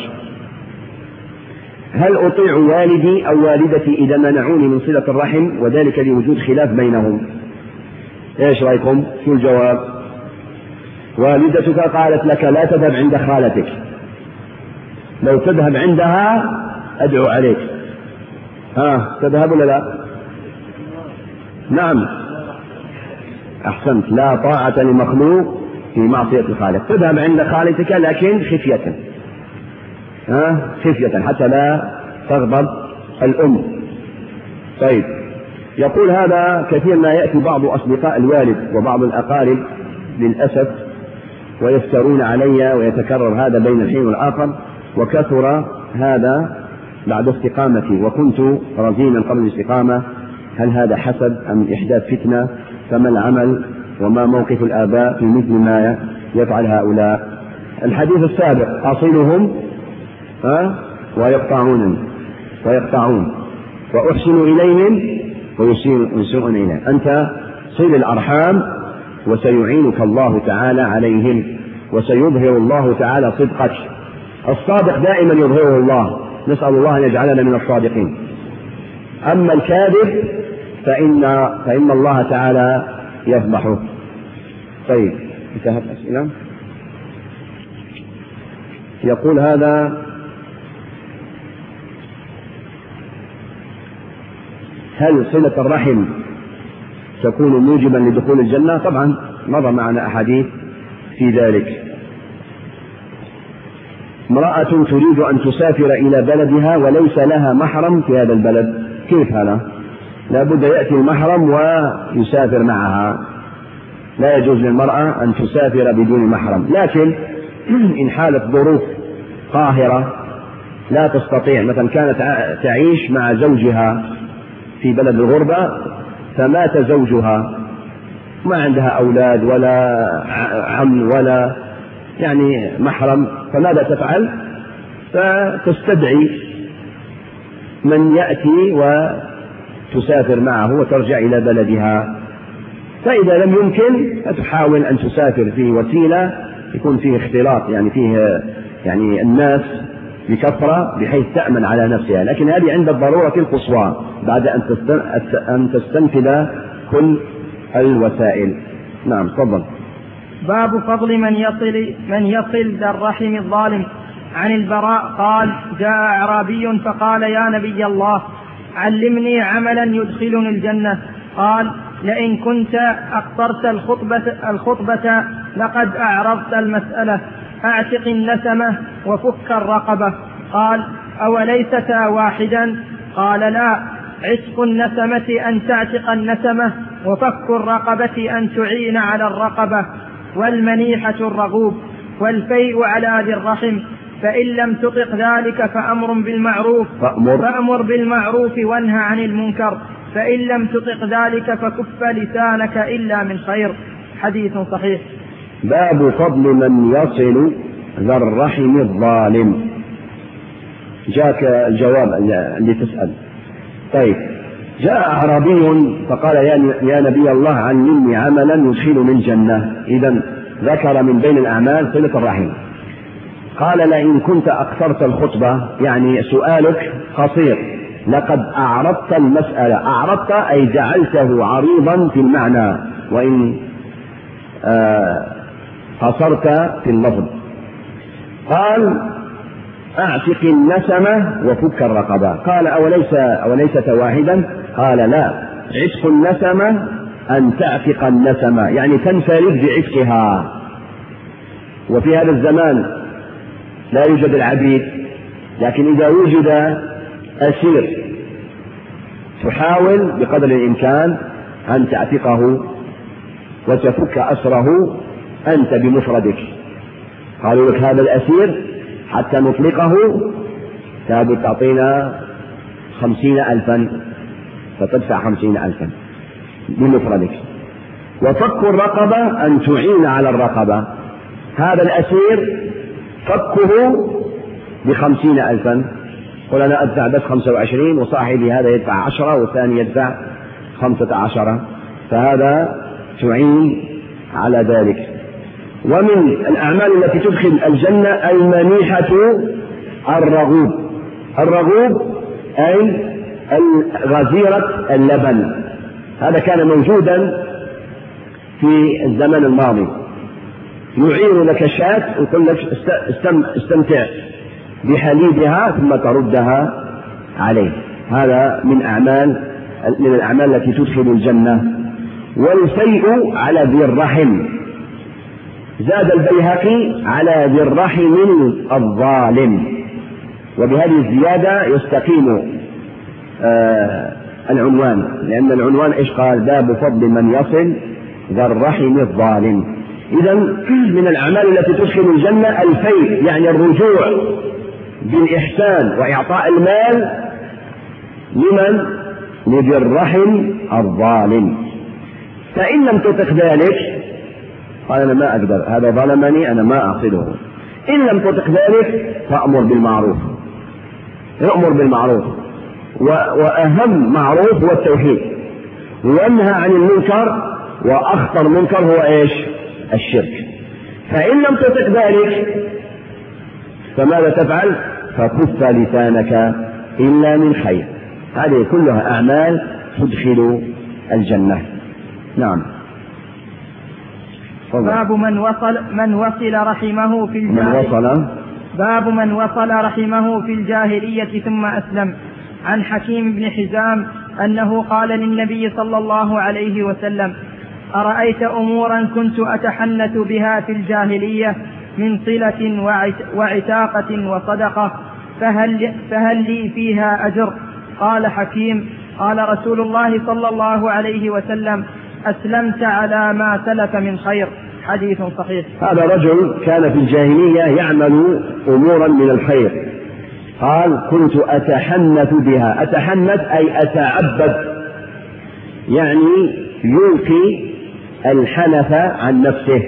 هل أطيع والدي أو والدتي إذا منعوني من صلة الرحم وذلك لوجود خلاف بينهم؟ إيش رأيكم؟ شو الجواب؟ والدتك قالت لك لا تذهب عند خالتك، لو تذهب عندها أدعو عليك، تذهب ولا لا؟ نعم، أحسنت، لا طاعة لمخلوق في معصية الخالق. تذهب عند خالتك لكن خفية حتى لا تغضب الأم. طيب، يقول: هذا كثير ما يأتي بعض أصدقاء الوالد وبعض الأقارب للأسف ويفترون علي، ويتكرر هذا بين الحين والآخر، وكثر هذا بعد استقامتي، وكنت رزينا قبل الاستقامة. هل هذا حسد أم إحداث فتنة؟ فما العمل وما موقف الآباء في مثل ما يفعل هؤلاء؟ الحديث السابق: أصلهم ويقطعون وأحسن إليهم ويسيئون إليه. أنت صل الأرحام وسيعينك الله تعالى عليهم، وسيظهر الله تعالى صدقك. الصادق دائما يظهره الله، نسأل الله أن يجعلنا من الصادقين. أما الكاذب فإن الله تعالى يفضحه. طيب، انتهت الأسئلة. يقول هذا: هل صلة الرحم تكون موجبا لدخول الجنة؟ طبعا مضى معنا أحاديث في ذلك. امرأة تريد أن تسافر إلى بلدها وليس لها محرم في هذا البلد، كيف هذا؟ لا بد يأتي المحرم ويسافر معها، لا يجوز للمرأة أن تسافر بدون محرم. لكن إن حالت ظروف قاهرة لا تستطيع، مثلا كانت تعيش مع زوجها في بلد الغربة فمات زوجها، ما عندها أولاد ولا عم ولا يعني محرم، فماذا تفعل؟ فتستدعي من يأتي وتسافر معه وترجع إلى بلدها. فإذا لم يمكن فتحاول أن تسافر في وسيلة يكون فيه اختلاط، يعني فيه يعني الناس بكثرة بحيث تأمن على نفسها، لكن هذه عند الضرورة القصوى بعد أن تستنفذ كل الوسائل. نعم تفضل. باب فضل من يصل ذا الرحم الظالم. عن البراء قال: جاء أعرابي فقال: يا نبي الله، علمني عملا يدخلني الجنة. قال: لئن كنت أقصرت الخطبة لقد أعرضت المسألة، أعتق النسمة وفك الرقبة. قال: أوليستا واحدا؟ قال: لا، عتق النسمة أن تعتق النسمة، وفك الرقبة أن تعين على الرقبة، والمنيحة الرغوب، والفيء على ذي الرحم، فإن لم تطق ذلك فأمر بالمعروف وانهى عن المنكر، فإن لم تطق ذلك فكف لسانك إلا من خير. حديث صحيح. باب فضل من يصل ذا الرحم الظالم. جاءك الجواب اللي تسأل. طيب، جاء أعرابي فقال: يا نبي الله، علمني عملا يدخلني الجنة. إذن ذكر من بين الأعمال صلة الرحم. قال: لئن كنت أقصرت الخطبة، يعني سؤالك قصير، لقد أعرضت المسألة. أعرضت أي جعلته عريضا في المعنى، وإن قصرت في اللفظ. قال: أعتق النسمة وفك الرقبة. قال: أوليست واحدا؟ قال: لا، عتق النسمة أن تعتق النسمة، يعني تنفرد بعتقها. وفي هذا الزمان لا يوجد العبيد، لكن إذا وجد أسير تحاول بقدر الإمكان أن تعتقه وتفك أسره أنت بمفردك. قالوا لك: هذا الأسير حتى نطلقه لابد تعطينا 50,000، فتدفع 50,000 بمفردك. وفك الرقبة أن تعين على الرقبة. هذا الأسير فكه ب50,000، قل أنا أدفع بس 25، وصاحبي هذا يدفع 10 والثاني يدفع 15، فهذا تعين على ذلك. ومن الأعمال التي تدخل الجنة المنيحة الرغوب. الرغوب أي غزيرة اللبن. هذا كان موجودا في الزمن الماضي، يعير لك شاة ويقول لك استمتع بحليبها ثم تردها عليه. هذا من الأعمال التي تدخل الجنة. والفيء على ذي الرحم. زاد البيهقي: على ذي الرحم الظالم. وبهذه الزيادة يستقيم العنوان، لأن العنوان إيش قال؟ باب فضل من يصل ذا الرحم الظالم. إذن من الأعمال التي تدخل الجنة الفيء، يعني الرجوع بالإحسان وإعطاء المال لمن؟ لذي الرحم الظالم. فإن لم تطق ذلك قال: أنا ما أقدر، هذا ظلمني، أنا ما أصله. إن لم تطق ذلك فأمر بالمعروف. يأمر بالمعروف، وأهم معروف هو التوحيد، وينهى عن المنكر، وأخطر منكر هو إيش؟ الشرك. فإن لم تطق ذلك فماذا تفعل؟ فكف لسانك إلا من خير. هذه كلها أعمال تدخل الجنة. نعم. باب من وصل رحمه في الجاهلية. باب من وصل رحمه في الجاهلية ثم أسلم. عن حكيم بن حزام أنه قال للنبي صلى الله عليه وسلم: أرأيت أمورا كنت أتحنث بها في الجاهلية من صلة وعتاقة وصدقة، فهل لي فيها أجر؟ قال حكيم: قال رسول الله صلى الله عليه وسلم: أسلمت على ما سلف من خير. حديث صحيح. هذا رجل كان في الجاهلية يعمل أمورا من الخير، قال: كنت أتحنث بها. أتحنث أي أتعبد، يعني يلقي الحنث عن نفسه.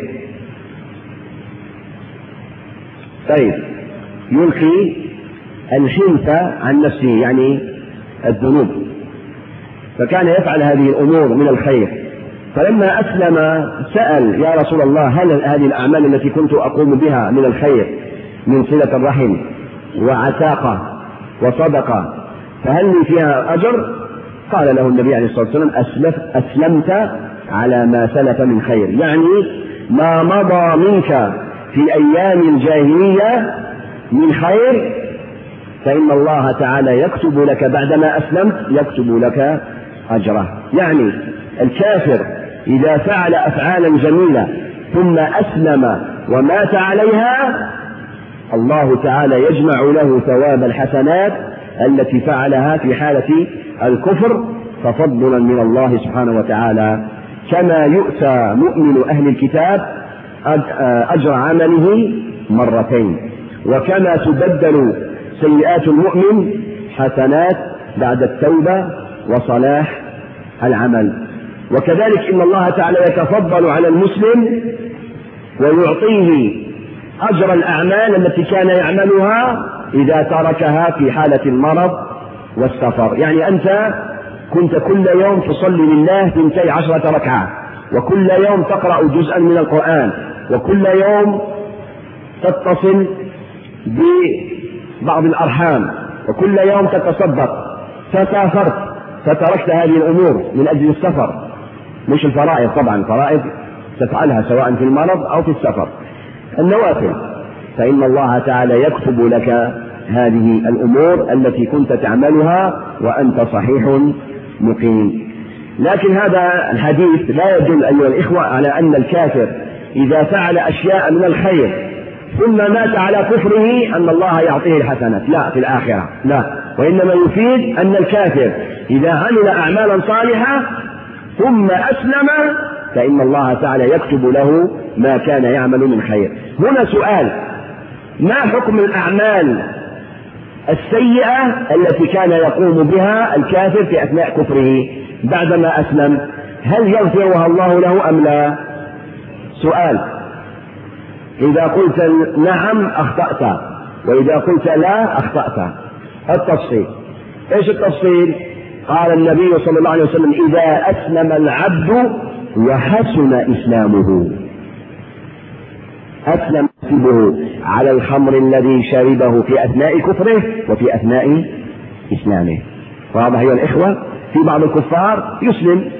طيب، يلقي الحنث عن نفسه يعني الذنوب، فكان يفعل هذه الأمور من الخير. فلما أسلم سأل: يا رسول الله، هل هذه الأعمال التي كنت أقوم بها من الخير من صلة الرحم وعتاقة وصدقة فهل لي فيها أجر؟ قال له النبي عليه الصلاة والسلام: أسلمت على ما سلف من خير، يعني ما مضى منك في أيام الجاهلية من خير فإن الله تعالى يكتب لك بعدما أسلمت، يكتب لك أجره. يعني الكافر إذا فعل أفعالا جميلة ثم أسلم ومات عليها، الله تعالى يجمع له ثواب الحسنات التي فعلها في حالة الكفر، تفضلا من الله سبحانه وتعالى، كما يؤتى مؤمن أهل الكتاب أجر عمله مرتين، وكما تبدل سيئات المؤمن حسنات بعد التوبة وصلاح العمل. وكذلك إن الله تعالى يتفضل على المسلم ويعطيه أجر الأعمال التي كان يعملها إذا تركها في حالة المرض والسفر. يعني أنت كنت كل يوم تصلي لله 12 ركعة، وكل يوم تقرأ جزءا من القرآن، وكل يوم تتصل ببعض الأرحام، وكل يوم تتصدق، فسافرت فتركت هذه الأمور من أجل السفر، مش الفرائض طبعا، الفرائض تفعلها سواء في المرض أو في السفر، النوافل، فإن الله تعالى يكتب لك هذه الأمور التي كنت تعملها وأنت صحيح مقيم. لكن هذا الحديث لا يدل أيها الإخوة على أن الكافر إذا فعل أشياء من الخير ثم مات على كفره أن الله يعطيه الحسنات، لا، في الآخرة لا، وإنما يفيد أن الكافر إذا عمل أعمالا صالحة ثم أسلم فإن الله تعالى يكتب له ما كان يعمل من خير. هنا سؤال: ما حكم الأعمال السيئة التي كان يقوم بها الكافر في أثناء كفره بعدما أسلم؟ هل يغفرها الله له أم لا؟ سؤال. إذا قلت نعم أخطأت، وإذا قلت لا أخطأت. التفصيل، إيش التفصيل؟ قال النبي صلى الله عليه وسلم: إذا أسلم العبد وحسن إسلامه، أسلم نفسه على الخمر الذي شربه في أثناء كفره وفي أثناء إسلامه. واضح أيها الإخوة؟ في بعض الكفار يسلم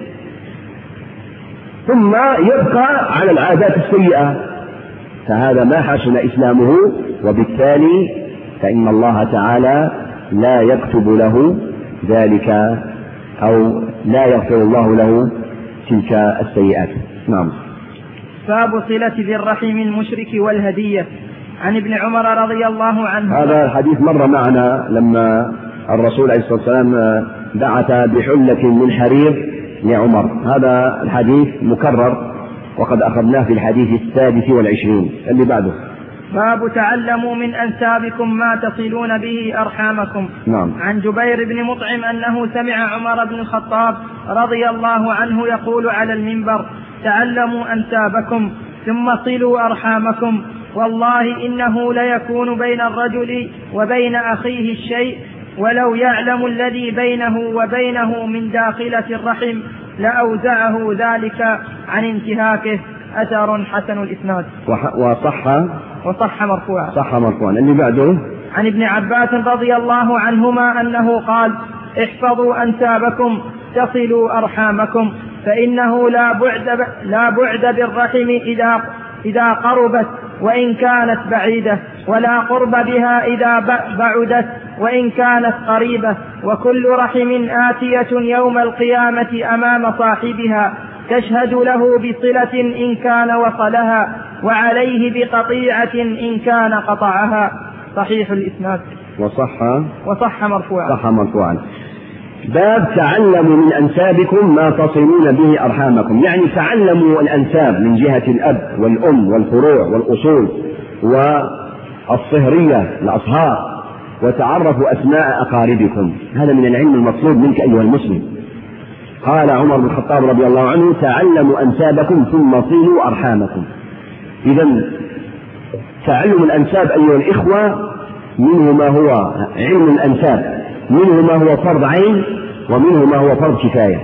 ثم يبقى على العادات السيئة، فهذا ما حسن إسلامه، وبالتالي فإن الله تعالى لا يكتب له ذلك أو لا يغفر الله له تلك السيئات. نعم. باب صلة ذي الرحم المشرك والهدية. عن ابن عمر رضي الله عنه. هذا الحديث مر معنا لما الرسول عليه الصلاة والسلام بعث بحلة من حرير لعمر. هذا الحديث مكرر وقد أخذناه في الحديث 26 اللي بعده. باب تعلموا من أنسابكم ما تصلون به أرحامكم. نعم. عن جبير بن مطعم أنه سمع عمر بن الخطاب رضي الله عنه يقول على المنبر: تعلموا أنسابكم ثم صلوا أرحامكم، والله إنه ليكون بين الرجل وبين أخيه الشيء، ولو يعلم الذي بينه وبينه من داخلة الرحم لأوزعه ذلك عن انتهاكه. أثر حسن الإسناد. وصح مرفوعا. صح مرفوعا. اللي بعده عن ابن عباس رضي الله عنهما أنه قال: احفظوا أنسابكم تصلوا أرحامكم، فإنه لا بعد بالرحم إذا قربت وإن كانت بعيدة، ولا قرب بها إذا بعدت وإن كانت قريبة، وكل رحم آتية يوم القيامة أمام صاحبها تشهد له بصلة إن كان وصلها، وعليه بقطيعة إن كان قطعها. صحيح الإسناد. وصح مرفوعا. باب تعلموا من أنسابكم ما تصلون به أرحامكم، يعني تعلموا الأنساب من جهة الأب والأم والفروع والأصول والصهرية الأصهار، وتعرفوا أسماء أقاربكم، هذا من العلم المطلوب منك أيها المسلم. قال عمر بن الخطاب رضي الله عنه: تعلموا أنسابكم ثم صلوا أرحامكم. إذن تعلم الأنساب أيها الإخوة منه ما هو علم الأنساب، منه ما هو فرض عين ومنه ما هو فرض كفاية.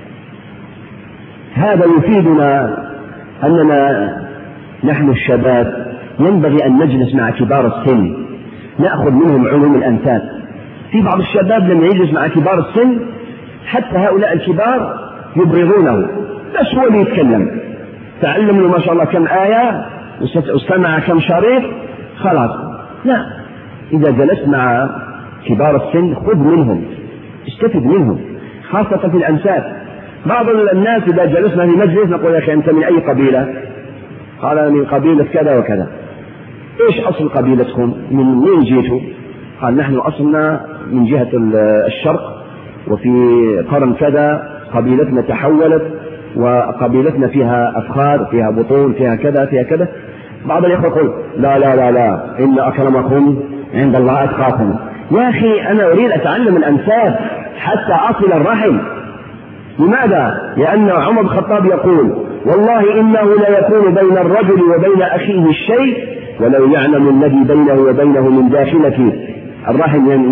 هذا يفيدنا أننا نحن الشباب ينبغي أن نجلس مع كبار السن نأخذ منهم علوم الأنساب. في بعض الشباب لما يجلس مع كبار السن حتى هؤلاء الكبار يبررونه، بس هو اللي يتكلم، تعلم له ما شاء الله كم آية واستمع كم شريط خلاص. لا، إذا جلست مع كبار السن خذ منهم، استفد منهم، خاصة في الأنساب. بعض الناس إذا جلسنا في مجلس نقول: يا أخي أنت من أي قبيلة؟ قال: من قبيلة كذا وكذا. إيش أصل قبيلتكم؟ من وين جيتوا؟ قال: نحن أصلنا من جهة الشرق، وفي قرن كذا قبيلتنا تحولت، وقبيلتنا فيها أفخار، فيها بطون، فيها كذا فيها كذا. بعض الإخوة يقول: لا لا لا لا، إن أكرمكم عند الله أتقاكم. يا أخي أنا أريد أتعلم الأنساب حتى أصل الرحم. لماذا؟ لأن عمر بن الخطاب يقول: والله إنه لا يكون بين الرجل وبين أخيه الشيء ولو يعلم الذي بينه وبينه من داخلة الرحم، يعني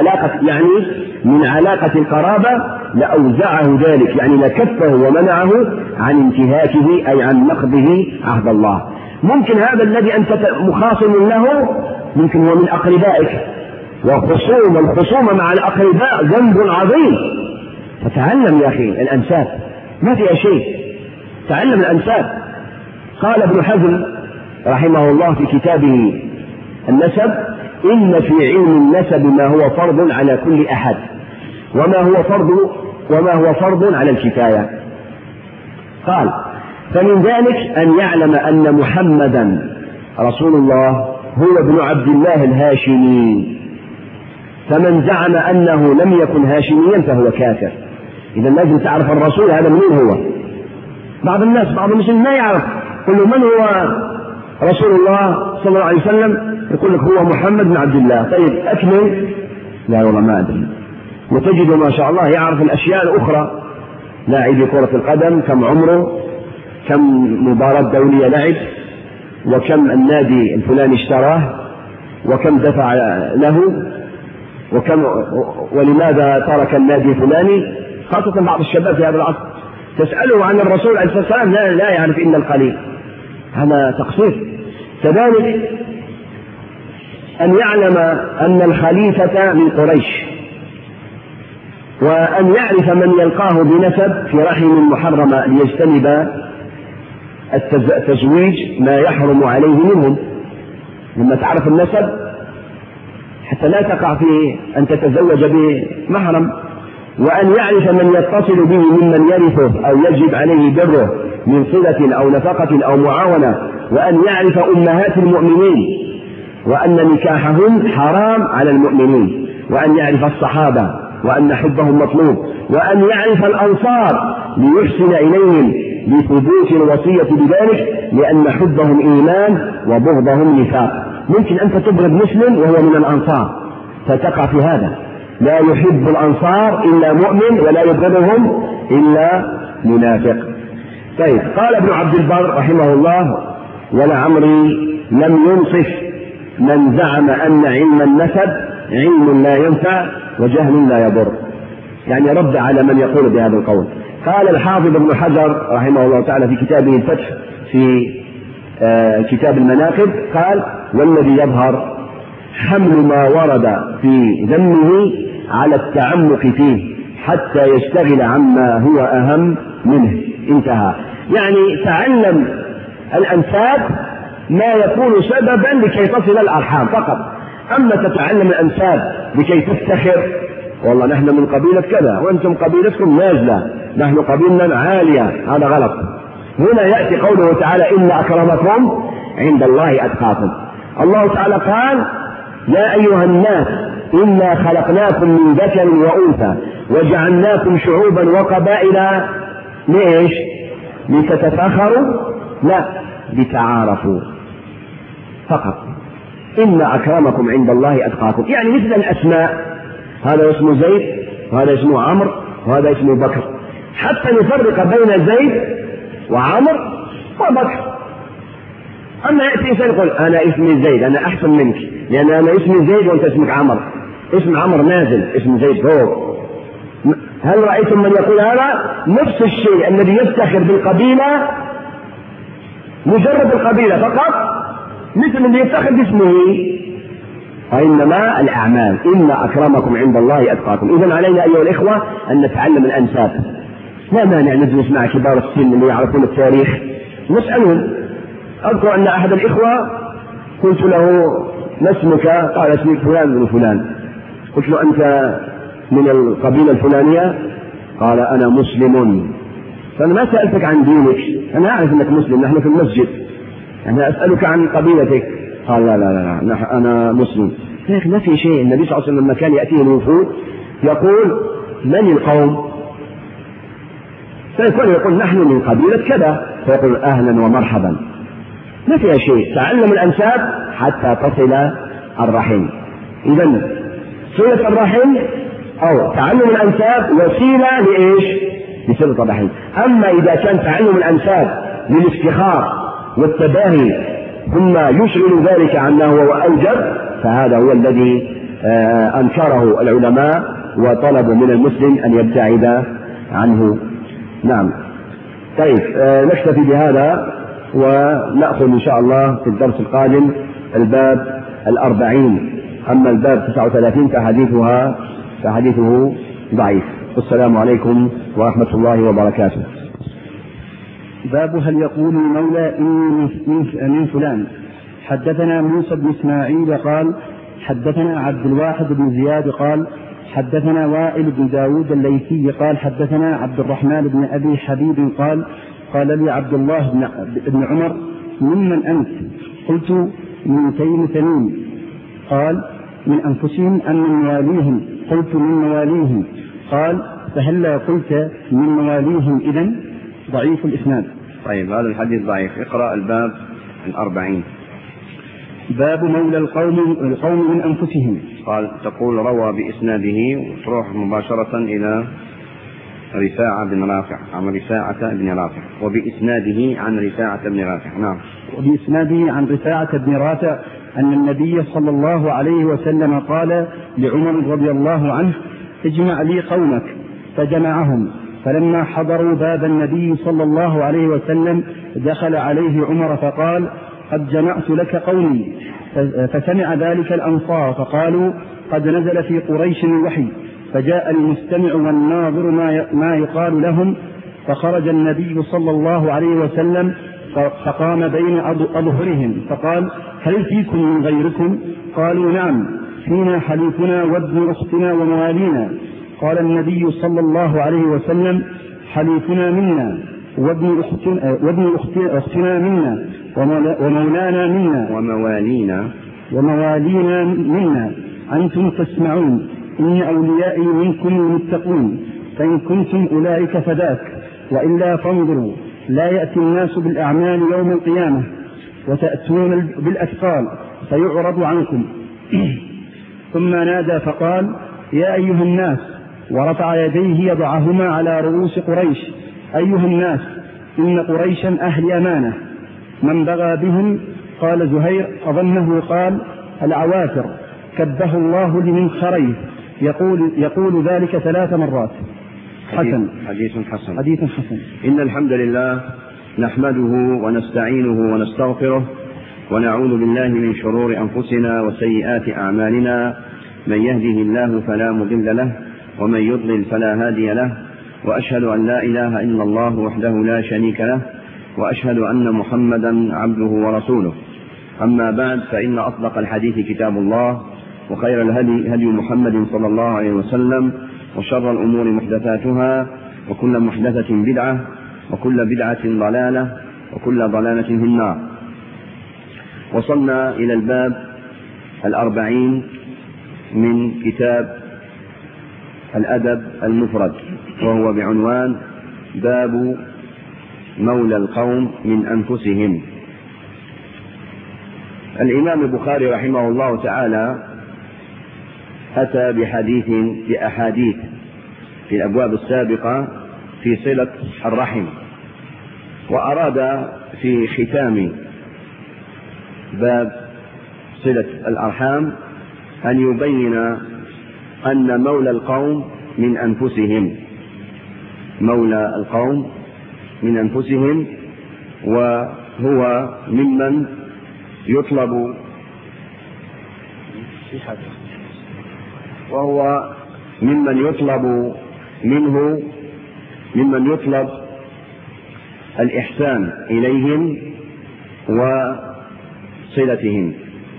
من علاقة القرابة لأوزعه ذلك، يعني لكفه ومنعه عن انتهاكه، أي عن نقضه عهد الله. ممكن هذا الذي أنت مخاصم له ممكن هو من أقربائك، والخصومة مع الأقرباء ذنب عظيم. فتعلم يا أخي الأنساب، ما فيها شيء، تعلم الأنساب. قال ابن حزم رحمه الله في كتابه النسب: إن في علم النسب ما هو فرض على كل أحد، وما هو فرض على الكفاية. قال: فمن ذلك أن يعلم أن محمدا رسول الله هو ابن عبد الله الهاشمي، فمن زعم أنه لم يكن هاشميا فهو كافر. إذا لازم تعرف الرسول هذا منين هو. بعض المسلمين ما يعرف، يقول له: من هو رسول الله صلى الله عليه وسلم؟ يقول لك: هو محمد بن عبد الله. طيب أكمل. لا والله ما أدري. وتجد ما شاء الله يعرف الأشياء الأخرى، لاعب كرة القدم كم عمره، كم مباراة دولية لعب، وكم النادي الفلاني اشتراه، وكم دفع له، ولماذا ترك النادي الفلاني. خاصة بعض الشباب في هذا العصر تسأله عن الرسول عليه الصلاة والسلام لا يعرف إلا القليل، هذا تقصير. كذلك أن يعلم أن الخليفة من قريش، وأن يعرف من يلقاه بنسب في رحم محرمة ليجتنب التزويج ما يحرم عليه منهم. لما تعرف النسب حتى لا تقع في أن تتزوج بمحرم. وأن يعرف من يتصل به ممن يرثه أو يجب عليه بره من صلة أو نفقة أو معاونة. وأن يعرف أمهات المؤمنين وأن نكاحهم حرام على المؤمنين. وأن يعرف الصحابة وأن حبهم مطلوب. وأن يعرف الأنصار ليحسن إليهم لثبوت الوصية بذلك، لأن حبهم إيمان وبغضهم نفاق. ممكن أنت تبغض مسلم وهو من الأنصار فتقع في هذا، لا يحب الأنصار إلا مؤمن ولا يبغضهم إلا منافق. طيب، قال ابن عبد البر رحمه الله: ولعمري لم ينصف من زعم أن علم النسب علم لا ينفع وجهل لا يضر، يعني رد على من يقول بهذا القول. قال الحافظ ابن حجر رحمه الله تعالى في كتابه الفتح في كتاب المناقب قال: والذي يظهر حمل ما ورد في ذمه على التعمق فيه حتى يشتغل عما هو أهم منه. انتهى. يعني تعلم الأنساب ما يكون سببا لكي تصل الأرحام فقط. أما تتعلم الأنساب لكي تفتخر: والله نحن من قبيلة كذا وأنتم قبيلتكم نازلة، نحن قبيلنا عالية، هذا غلط. هنا يأتي قوله تعالى: إن أكرمكم عند الله أتقاكم. الله تعالى قال: يا أيها الناس إنا خلقناكم من ذكر وأنثى وجعلناكم شعوبا وقبائل ليش؟ لتتفاخروا؟ لا، لتعارفوا فقط. إن أكرمكم عند الله أتقاكم، يعني مثل الأسماء، هذا اسمه زيد وهذا اسمه عمرو وهذا اسمه بكر، حتى نفرق بين زيد وعمرو وبكر. أما يأتي إنسان يقول أنا اسمي زيد، أنا أحسن منك لأن أنا اسمي زيد وأنت اسمك عمرو، اسم عمرو نازل اسم زيد فوق. هل رأيتم من يقول هذا؟ نفس الشيء الذي يفتخر بالقبيلة، مجرد القبيلة فقط، مثل الذي يفتخر باسمه، وإنما الأعمال. إن أكرمكم عند الله أتقاكم. إذن علينا أيها الإخوة أن نتعلم الأنساب، لا مانع نجلس مع كبار السن اللي يعرفون التاريخ نسألهم. أذكر أن أحد الإخوة قلت له ما اسمك؟ قال اسمي فلان بن فلان. قلت له أنت من القبيلة الفلانية؟ قال أنا مسلم. فأنا ما سألتك عن دينك، أنا أعرف أنك مسلم، نحن في المسجد، أنا أسألك عن قبيلتك. قال لا لا لا أنا مسلم. ما في شيء. النبي صلى الله عليه وسلم لما كان يأتيه الوفود يقول من القوم؟ فيقول نحن من قبيلة كذا، فيقول أهلا ومرحبا، ما فيها شيء. تعلم الأنساب حتى تصل الرحم. إذن صلة الرحم أو تعلم الأنساب وسيلة لإيش؟ لصلة الرحم. أما إذا كان تعلم الأنساب للافتخار والتباهي ثم يشغل ذلك عن ما هو أوجب، فهذا هو الذي أنكره العلماء وطلبوا من المسلم أن يبتعد عنه. نعم. طيب نكتفي بهذا ونأخذ إن شاء الله في الدرس القادم الباب 40. أما الباب 39 فحديثه ضعيف. والسلام عليكم ورحمة الله وبركاته. باب هل يقول المولى من فلان. حدثنا موسى بن إسماعيل قال حدثنا عبد الواحد بن زياد قال حدثنا وائل بن داود الليثي قال حدثنا عبد الرحمن بن أبي حبيب قال لي عبد الله بن عمر ممن أنت؟ قلت من تيم. قال من أنفسهم أم من مواليهم؟ قلت من مواليهم. قال فهلا قلت من مواليهم إذن؟ ضعيف الإسناد. طيب هذا الحديث ضعيف. اقرأ الباب 40. باب مولى القوم من أنفسهم. قال تقول روى بإسناده وتروح مباشرة إلى رفاعة بن رافع عن رفاعة بن رافع وبإسناده عن رفاعة بن رافع. نعم. وبإسناده عن رفاعة بن رافع أن النبي صلى الله عليه وسلم قال لعمر رضي الله عنه اجمع لي قومك، فجمعهم. فلما حضروا باب النبي صلى الله عليه وسلم دخل عليه عمر فقال قد جمعت لك قومي. فسمع ذلك الأنصار فقالوا قد نزل في قريش الوحي. فجاء المستمع والناظر ما يقال لهم. فخرج النبي صلى الله عليه وسلم فقام بين أظهرهم فقال هل فيكم من غيركم؟ قالوا نعم، فينا حليفنا وابن أختنا وموالينا. قال النبي صلى الله عليه وسلم حليفنا منا وابن أختنا منا ومولانا منا وموالينا منا. أنتم تسمعون إن أوليائي منكم المتقون، فإن كنتم أولئك فذاك، وإلا فانظروا لا يأتي الناس بالأعمال يوم القيامة وتأتون بالأثقال فيعرض عنكم. ثم نادى فقال يا أيها الناس، ورفع يديه يضعهما على رؤوس قريش. أيها الناس إن قريشا أهل أمانة، من بغى بهم؟ قال زهير أظنه قال العوافر، كبه الله لمنخريه، يقول ذلك 3 مرات. حديث حسن. إن الحمد لله نحمده ونستعينه ونستغفره ونعوذ بالله من شرور أنفسنا وسيئات أعمالنا، من يهده الله فلا مضل له ومن يضلل فلا هادي له، وأشهد أن لا إله إلا الله وحده لا شريك له، وأشهد أن محمدا عبده ورسوله. أما بعد، فإن أصدق الحديث كتاب الله، وخير الهدي هدي محمد صلى الله عليه وسلم، وشر الأمور محدثاتها، وكل محدثة بدعة، وكل بدعة ضلالة، وكل ضلالة في النار. وصلنا إلى الباب 40 من كتاب الأدب المفرد، وهو بعنوان باب مولى القوم من أنفسهم. الإمام البخاري رحمه الله تعالى أتى بأحاديث في الأبواب السابقة في صلة الرحم، وأراد في ختام باب صلة الأرحام أن يبين أن مولى القوم من أنفسهم، مولى القوم من أنفسهم، وهو ممن يطلب ممن يطلب الإحسان إليهم وصلتهم.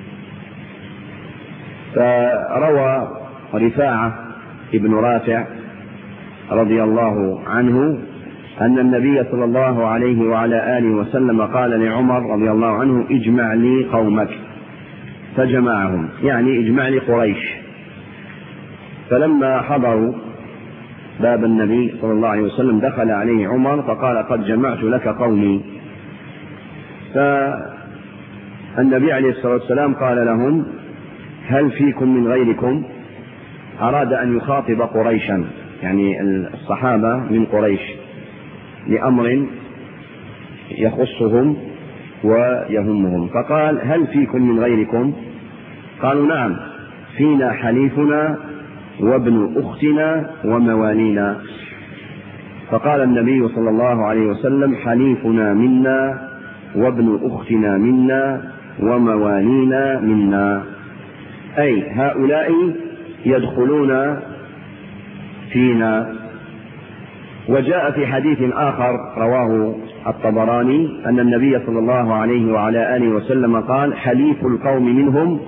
فروى رفاعة ابن رافع رضي الله عنه أن النبي صلى الله عليه وعلى آله وسلم قال لعمر رضي الله عنه: اجمع لي قومك، فجمعهم، يعني اجمع لي قريش. فلما حضروا باب النبي صلى الله عليه وسلم دخل عليه عمر فقال: قد جمعت لك قومي. فالنبي عليه الصلاة والسلام قال لهم: هل فيكم من غيركم؟ أراد أن يخاطب قريشا، يعني الصحابة من قريش، لأمر يخصهم ويهمهم. فقال: هل فيكم من غيركم؟ قالوا: نعم، فينا حليفنا وابن أختنا وموالينا. فقال النبي صلى الله عليه وسلم: حليفنا منا وابن أختنا منا وموالينا منا، أي هؤلاء يدخلون فينا. وجاء في حديث آخر رواه الطبراني أن النبي صلى الله عليه وعلى آله وسلم قال: حليف القوم منهم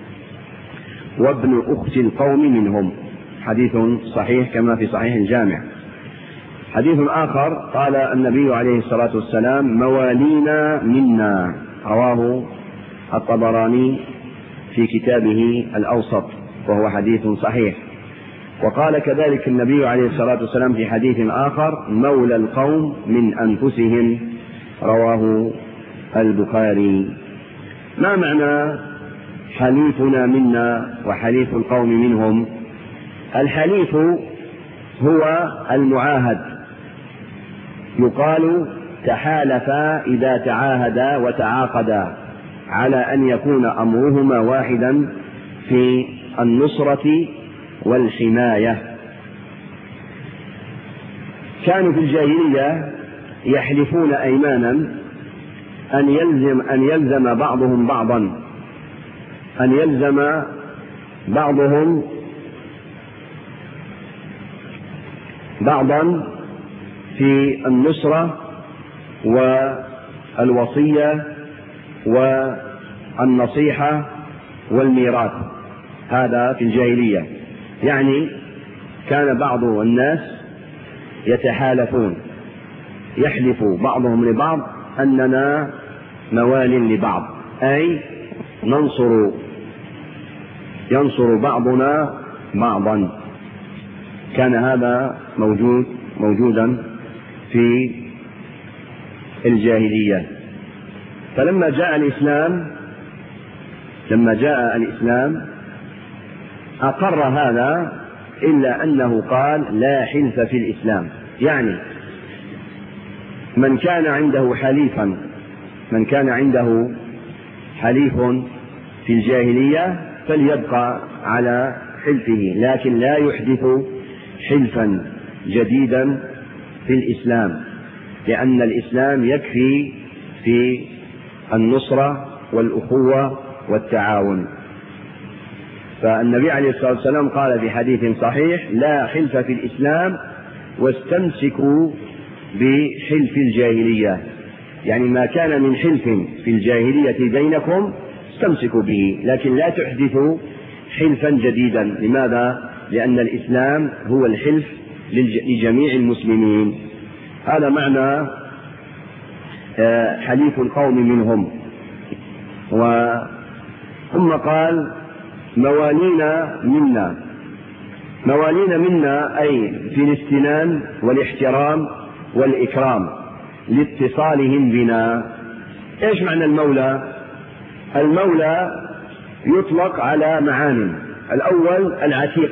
وابن أخت القوم منهم، حديث صحيح كما في صحيح الجامع. حديث آخر قال النبي عليه الصلاة والسلام: موالينا منا، رواه الطبراني في كتابه الأوسط، وهو حديث صحيح. وقال كذلك النبي عليه الصلاة والسلام في حديث آخر: مولى القوم من أنفسهم، رواه البخاري. ما معنى حليفنا منا وحليف القوم منهم؟ الحليف هو المعاهد، يقال تحالفا إذا تعاهدا وتعاقدا على أن يكون أمرهما واحدا في النصرة والحماية. كانوا في الجاهلية يحلفون أيمانا أن يلزم بعضهم بعضا، أن يلزم بعضهم بعضا في النصرة والوصية والنصيحة والميراث. هذا في الجاهلية، يعني كان بعض الناس يتحالفون، يحلف بعضهم لبعض أننا موال لبعض، أي ينصر بعضنا بعضا. كان هذا موجودا في الجاهلية. فلما جاء الإسلام أقر هذا، إلا أنه قال: لا حلف في الإسلام، يعني من كان عنده حليف في الجاهلية فليبقى على حلفه، لكن لا يحدث حلفا جديدا في الإسلام، لأن الإسلام يكفي في النصرة والأخوة والتعاون. فالنبي عليه الصلاة والسلام قال في حديث صحيح: لا حلف في الإسلام، واستمسكوا بحلف الجاهلية، يعني ما كان من حلف في الجاهلية بينكم استمسكوا به، لكن لا تحدثوا حلفا جديدا. لماذا؟ لأن الإسلام هو الحلف لجميع المسلمين. هذا معنى حليف القوم منهم. ثم قال: موالينا منا. موالينا منا أي في الاستنان والاحترام والإكرام لاتصالهم بنا. إيش معنى المولى؟ المولى يطلق على معان. الأول العتيق.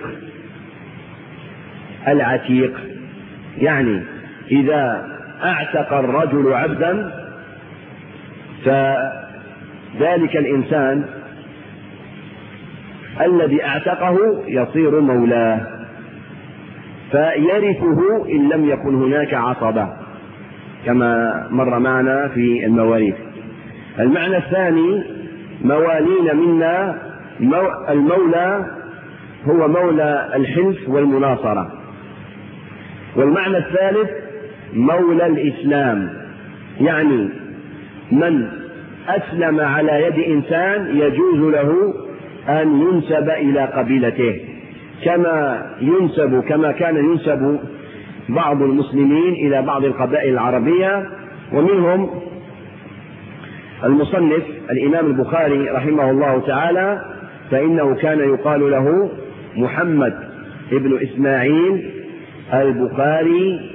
العتيق يعني إذا اعتق الرجل عبدا فذلك الإنسان الذي اعتقه يصير مولاه فيرثه إن لم يكن هناك عصبة كما مر معنا في المواريث. المعنى الثاني موالين منا، المولى هو مولى الحلف والمناصرة. والمعنى الثالث مولى الإسلام، يعني من أسلم على يد إنسان يجوز له أن ينسب إلى قبيلته كما كان ينسب بعض المسلمين إلى بعض القبائل العربية. ومنهم المصنف الإمام البخاري رحمه الله تعالى، فإنه كان يقال له محمد ابن إسماعيل البخاري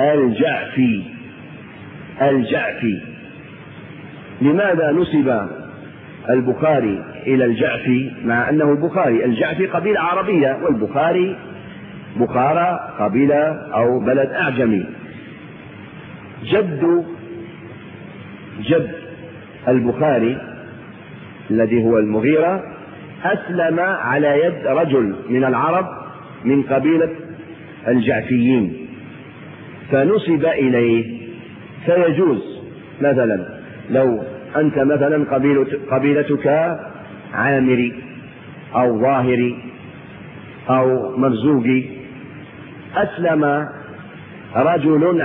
الجعفي. لماذا نسب البخاري إلى الجعفي مع أنه البخاري؟ الجعفي قبيلة عربية، والبخاري بخارى قبيلة أو بلد أعجمي. جد البخاري الذي هو المغيرة أسلم على يد رجل من العرب من قبيلة الجعفيين فنسب إليه. فيجوز مثلا لو أنت مثلا قبيلتك عامري أو ظاهري أو مرزوقي، أسلم رجل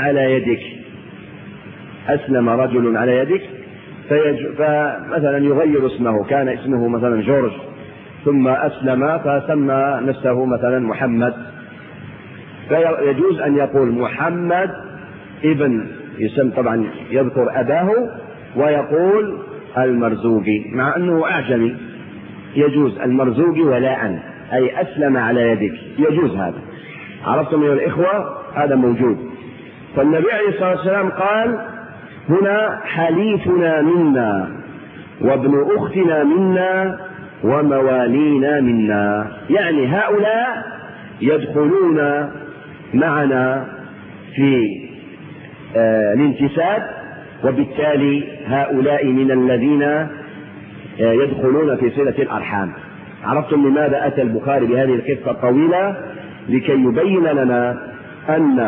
على يدك فمثلا يغير اسمه، كان اسمه مثلا جورج ثم أسلم فسمى نفسه مثلا محمد، فيجوز أن يقول محمد ابن يسمى طبعا يذكر أباه ويقول المرزوقي مع أنه أعجمي، يجوز المرزوقي ولاء أي أسلم على يدك، يجوز هذا. عرفتم يا الإخوة؟ هذا موجود. فالنبي عليه الصلاة والسلام قال هنا حليفنا منا وابن أختنا منا وموالينا منا، يعني هؤلاء يدخلون معنا في الانتساب، وبالتالي هؤلاء من الذين يدخلون في صلة الأرحام. عرفتم لماذا أتى البخاري بهذه القصة الطويلة؟ لكي يبين لنا أن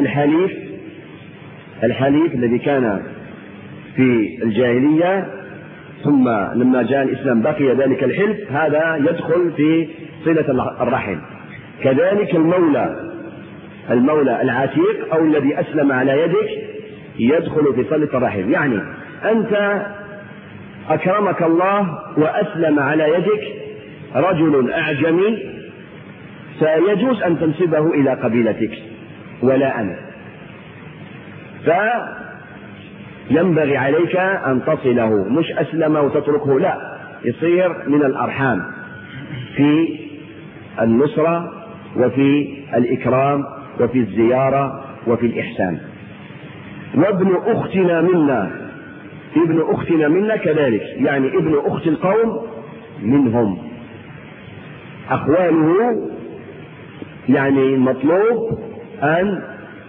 الحليف الذي كان في الجاهلية ثم لما جاء الإسلام بقي ذلك الحلف، هذا يدخل في صلة الرحم. كذلك المولى العتيق أو الذي أسلم على يدك يدخل في صلة الرحم. يعني أنت أكرمك الله وأسلم على يدك رجل أعجمي، فيجوز أن تنسبه إلى قبيلتك ولاء، فينبغي عليك أن تصله، مش أسلم وتتركه، لا، يصير من الأرحام في النصرة وفي الإكرام وفي الزيارة وفي الإحسان. وابن أختنا منا كذلك، يعني ابن أخت القوم منهم، أخواله، يعني مطلوب أن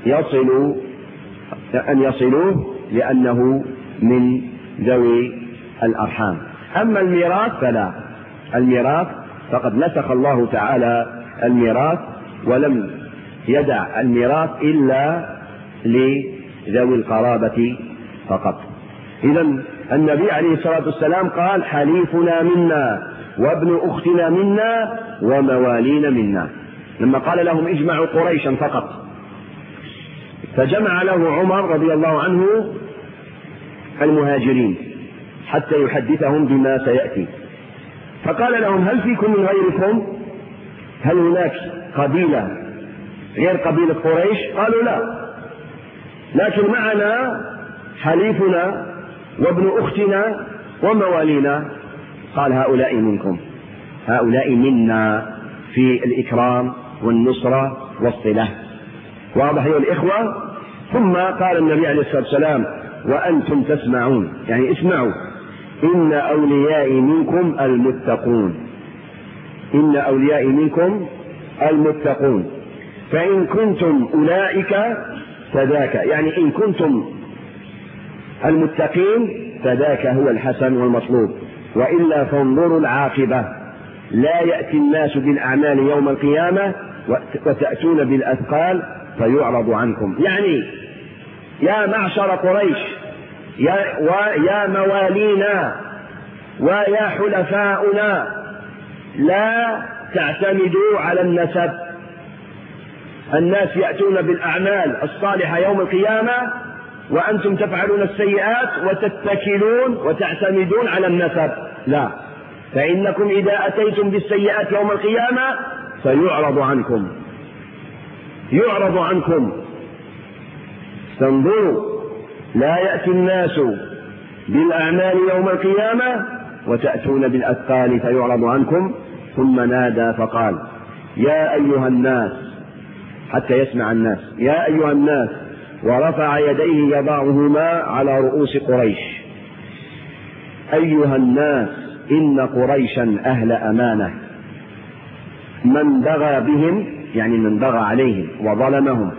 يصلوه لأنه من ذوي الأرحام. أما الميراث فلا، الميراث فقد نسخ الله تعالى الميراث ولم يدع الميراث إلا لذوي القرابة فقط. إذن النبي عليه الصلاة والسلام قال حليفنا منا وابن أختنا منا وموالينا منا، لما قال لهم اجمعوا قريشا فقط، فجمع له عمر رضي الله عنه المهاجرين حتى يحدثهم بما سيأتي، فقال لهم هل فيكم من غيركم؟ هل هناك قبيلة غير قبيلة قريش؟ قالوا لا، لكن معنا حليفنا وابن أختنا وموالينا. قال هؤلاء منكم، هؤلاء منا في الإكرام والنصرة والصلة. واضح أيها الإخوة؟ ثم قال النبي عليه الصلاة والسلام: وأنتم تسمعون، يعني اسمعوا: إن أوليائي منكم المتقون، إن أوليائي منكم المتقون، فإن كنتم أولئك فذاك، يعني إن كنتم المتقين فذاك هو الحسن والمطلوب، وإلا فانظروا العاقبة: لا يأتي الناس بالأعمال يوم القيامة وتأتون بالأثقال فيعرض عنكم. يعني يا معشر قريش، ويا موالينا ويا حلفاؤنا، لا تعتمدوا على النسب. الناس يأتون بالأعمال الصالحة يوم القيامة وأنتم تفعلون السيئات وتتكلون وتعتمدون على النسب. لا، فإنكم إذا أتيتم بالسيئات يوم القيامة فيعرض عنكم، يعرض عنكم. فانظروا: لا يأتي الناس بالأعمال يوم القيامة وتأتون بالأثقال فيعرض عنكم. ثم نادى فقال: يا أيها الناس، حتى يسمع الناس: يا أيها الناس، ورفع يديه يضعهما على رؤوس قريش: أيها الناس، إن قريشا أهل أمانة، من بغى بهم، يعني من بغى عليهم وظلمهم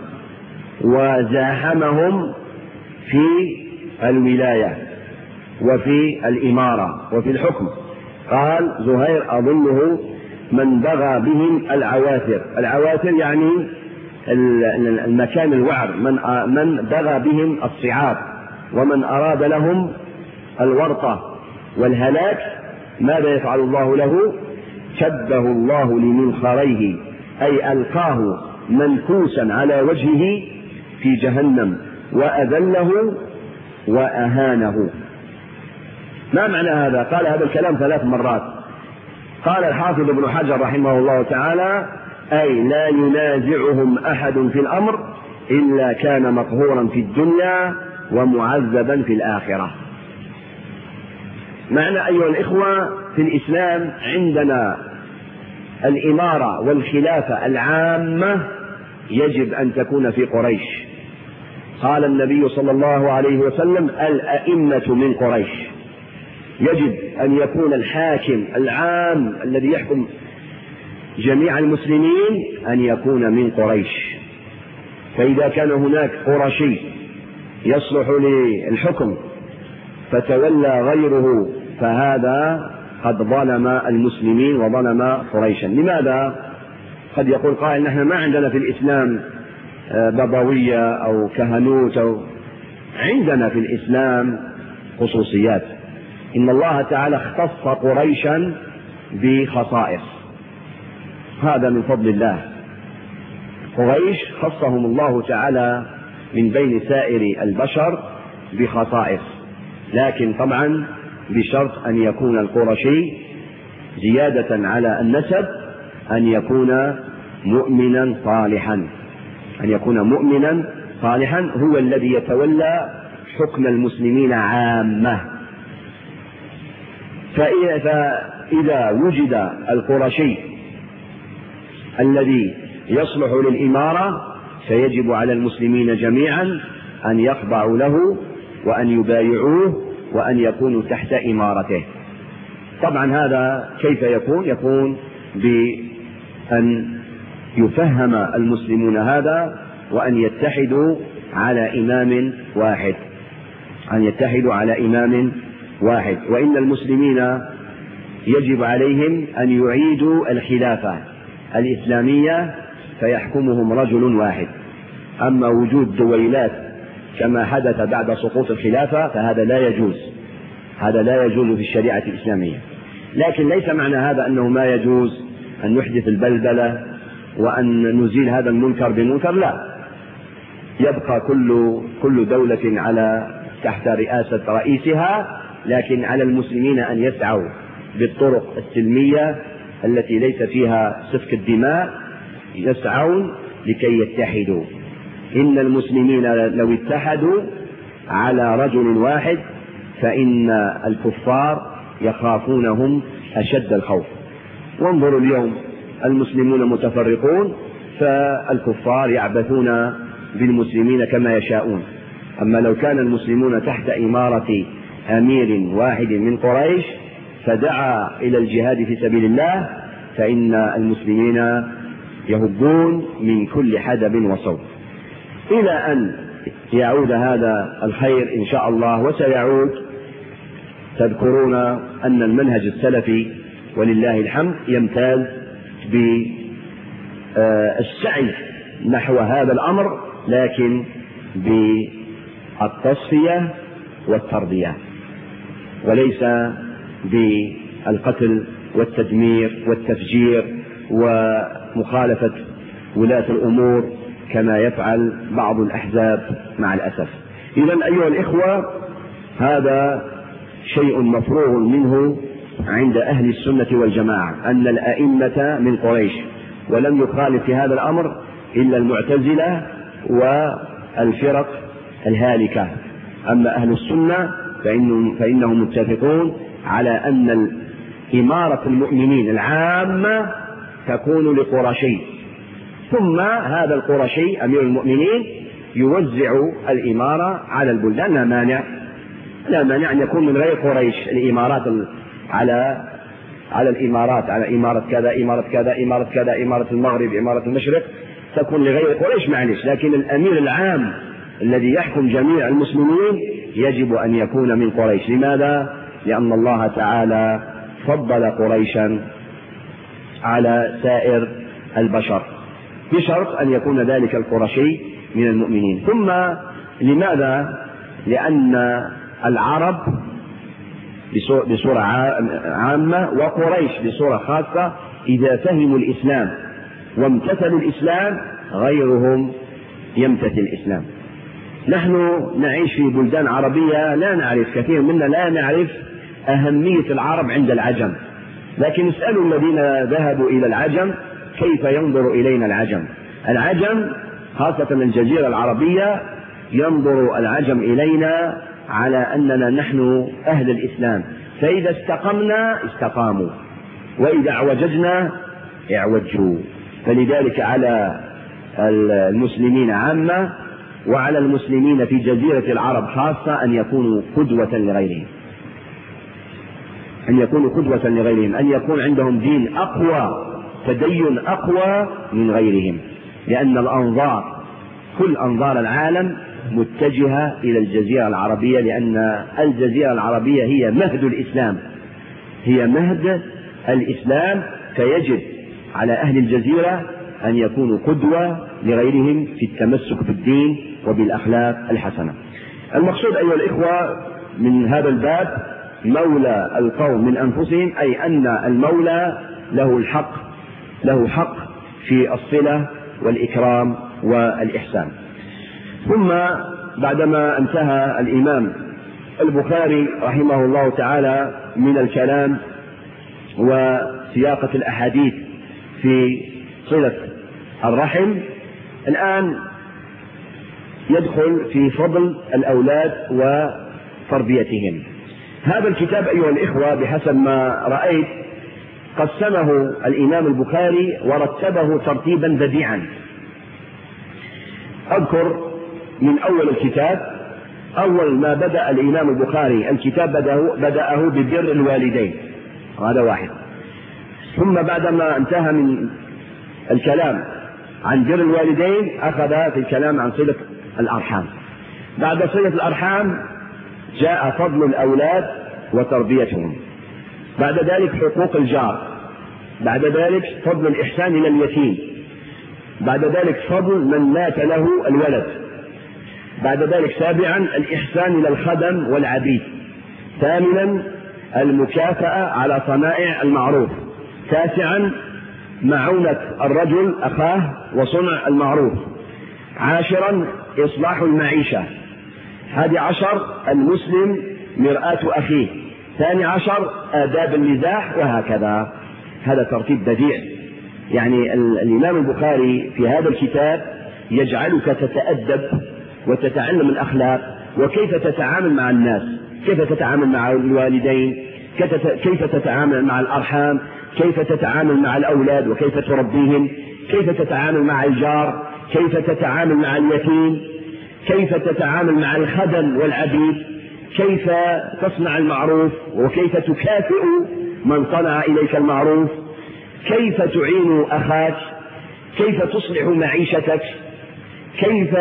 وزاحمهم في الولاية وفي الإمارة وفي الحكم. قال زهير أظنه: من بغى بهم العواثر. العواثر يعني المكان الوعر، من بغى بهم الصعاب، ومن أراد لهم الورطة والهلاك ماذا يفعل الله له؟ شده الله لمنخريه، أي ألقاه منكوسا على وجهه في جهنم وأذله وأهانه. ما معنى هذا؟ قال هذا الكلام 3 مرات. قال الحافظ ابن حجر رحمه الله تعالى: أي لا ينازعهم أحد في الأمر إلا كان مقهورا في الدنيا ومعذبا في الآخرة. معنى أيها الإخوة، في الإسلام عندنا الإمارة والخلافة العامة يجب أن تكون في قريش. قال النبي صلى الله عليه وسلم: الأئمة من قريش. يجب أن يكون الحاكم العام الذي يحكم جميع المسلمين أن يكون من قريش. فإذا كان هناك قرشي يصلح للحكم فتولى غيره فهذا قد ظلم المسلمين وظلم قريشا. لماذا؟ قد يقول قائل: نحن ما عندنا في الإسلام بابوية أو كهنوت عندنا في الإسلام خصوصيات. إن الله تعالى اختص قريشا بخصائص، هذا من فضل الله. قريش خصهم الله تعالى من بين سائر البشر بخصائص، لكن طبعا بشرط أن يكون القرشي زيادة على النسب أن يكون مؤمنا صالحا، أن يكون مؤمنا صالحا هو الذي يتولى حكم المسلمين عامة. فإذا وجد القرشي الذي يصلح للإمارة فيجب على المسلمين جميعا أن يخضعوا له وأن يبايعوه وأن يكونوا تحت إمارته. طبعا هذا كيف يكون؟ يكون بأن يفهم المسلمون هذا وأن يتحدوا على إمام واحد، أن يتحدوا على إمام واحد. وإن المسلمين يجب عليهم أن يعيدوا الخلافة الإسلامية فيحكمهم رجل واحد. أما وجود دويلات كما حدث بعد سقوط الخلافة فهذا لا يجوز، هذا لا يجوز في الشريعة الإسلامية. لكن ليس معنى هذا أنه ما يجوز أن نحدث البلبلة وأن نزيل هذا المنكر بمنكر، لا، يبقى كل دولة على تحت رئاسة رئيسها، لكن على المسلمين أن يسعوا بالطرق السلمية التي ليس فيها سفك الدماء، يسعون لكي يتحدوا. إن المسلمين لو اتحدوا على رجل واحد فإن الكفار يخافونهم أشد الخوف. وانظروا اليوم المسلمون متفرقون، فالكفار يعبثون بالمسلمين كما يشاءون. أما لو كان المسلمون تحت إمارة أمير واحد من قريش فدعا إلى الجهاد في سبيل الله فإن المسلمين يهبون من كل حدب وصوب إلى أن يعود هذا الخير إن شاء الله. وسيعود. تذكرون أن المنهج السلفي ولله الحمد يمتاز بالسعي نحو هذا الأمر، لكن بالتصفية والتربية، وليس بالقتل والتدمير والتفجير ومخالفة ولاة الأمور كما يفعل بعض الأحزاب مع الأسف. إذن أيها الإخوة، هذا شيء مفروغ منه عند أهل السنة والجماعة، أن الأئمة من قريش، ولم يخالف في هذا الأمر إلا المعتزلة والفرق الهالكة. أما أهل السنة فإنهم متفقون على أن إمارة المؤمنين العامة تكون لقرشي، ثم هذا القرشي أمير المؤمنين يوزع الإمارة على البلدان. لا مانع أن يكون من غير قريش الإمارات على الإمارات، على إمارة كذا إمارة كذا إمارة كذا، إمارة المغرب إمارة المشرق، تكون لغير قريش معلش، لكن الأمير العام الذي يحكم جميع المسلمين يجب أن يكون من قريش. لماذا؟ لأن الله تعالى فضل قريشا على سائر البشر بشرط أن يكون ذلك القرشي من المؤمنين. ثم لماذا؟ لأن العرب بصورة عامة وقريش بصورة خاصة إذا فهموا الإسلام وامتثلوا الإسلام غيرهم يمتثل الإسلام. نحن نعيش في بلدان عربية لا نعرف، كثير منا لا نعرف أهمية العرب عند العجم، لكن اسألوا الذين ذهبوا إلى العجم كيف ينظر إلينا العجم خاصة الجزيرة العربية، ينظر العجم إلينا على أننا نحن أهل الإسلام، فإذا استقمنا استقاموا وإذا اعوججنا اعوجوا. فلذلك على المسلمين عامة وعلى المسلمين في جزيرة العرب خاصة أن يكونوا قدوة لغيرهم، أن يكون عندهم دين أقوى، تدين أقوى من غيرهم، لأن كل أنظار العالم متجهة إلى الجزيرة العربية، لأن الجزيرة العربية هي مهد الإسلام، فيجب على أهل الجزيرة أن يكونوا قدوة لغيرهم في التمسك بالدين وبالأخلاق الحسنة. المقصود أيها الإخوة من هذا الباب مولى القوم من أنفسهم، أي أن المولى له حق في الصلة والإكرام والإحسان. ثم بعدما انتهى الإمام البخاري رحمه الله تعالى من الكلام وسياقة الأحاديث في صلة الرحم، الآن يدخل في فضل الأولاد وتربيتهم. هذا الكتاب أيها الإخوة بحسب ما رأيت قسمه الإمام البخاري ورتبه ترتيبا بديعا. أذكر من أول الكتاب، أول ما بدأ الإمام البخاري الكتاب بدأه ببر الوالدين، هذا واحد. ثم بعدما انتهى من الكلام عن بر الوالدين أخذ في الكلام عن صلة الأرحام. بعد صلة الأرحام جاء فضل الأولاد وتربيتهم، بعد ذلك حقوق الجار، بعد ذلك فضل الإحسان إلى اليتيم، بعد ذلك فضل من مات له الولد، بعد ذلك سابعا الإحسان إلى الخدم والعبيد، ثامنا المكافأة على صنائع المعروف، تاسعا معونة الرجل أخاه وصنع المعروف، عاشرا إصلاح المعيشة، 11 المسلم مرآة أخيه، 12 آداب المزاح، وهكذا. هذا ترتيب بديع، يعني الإمام البخاري في هذا الكتاب يجعلك تتأدب وتتعلم الأخلاق وكيف تتعامل مع الناس، كيف تتعامل مع الوالدين، كيف تتعامل مع الأرحام، كيف تتعامل مع الأولاد وكيف تربيهم، كيف تتعامل مع الجار، كيف تتعامل مع اليتيم، كيف تتعامل مع الخدم والعبيد، كيف تصنع المعروف وكيف تكافئ من صنع إليك المعروف، كيف تعين أخاك، كيف تصلح معيشتك، كيف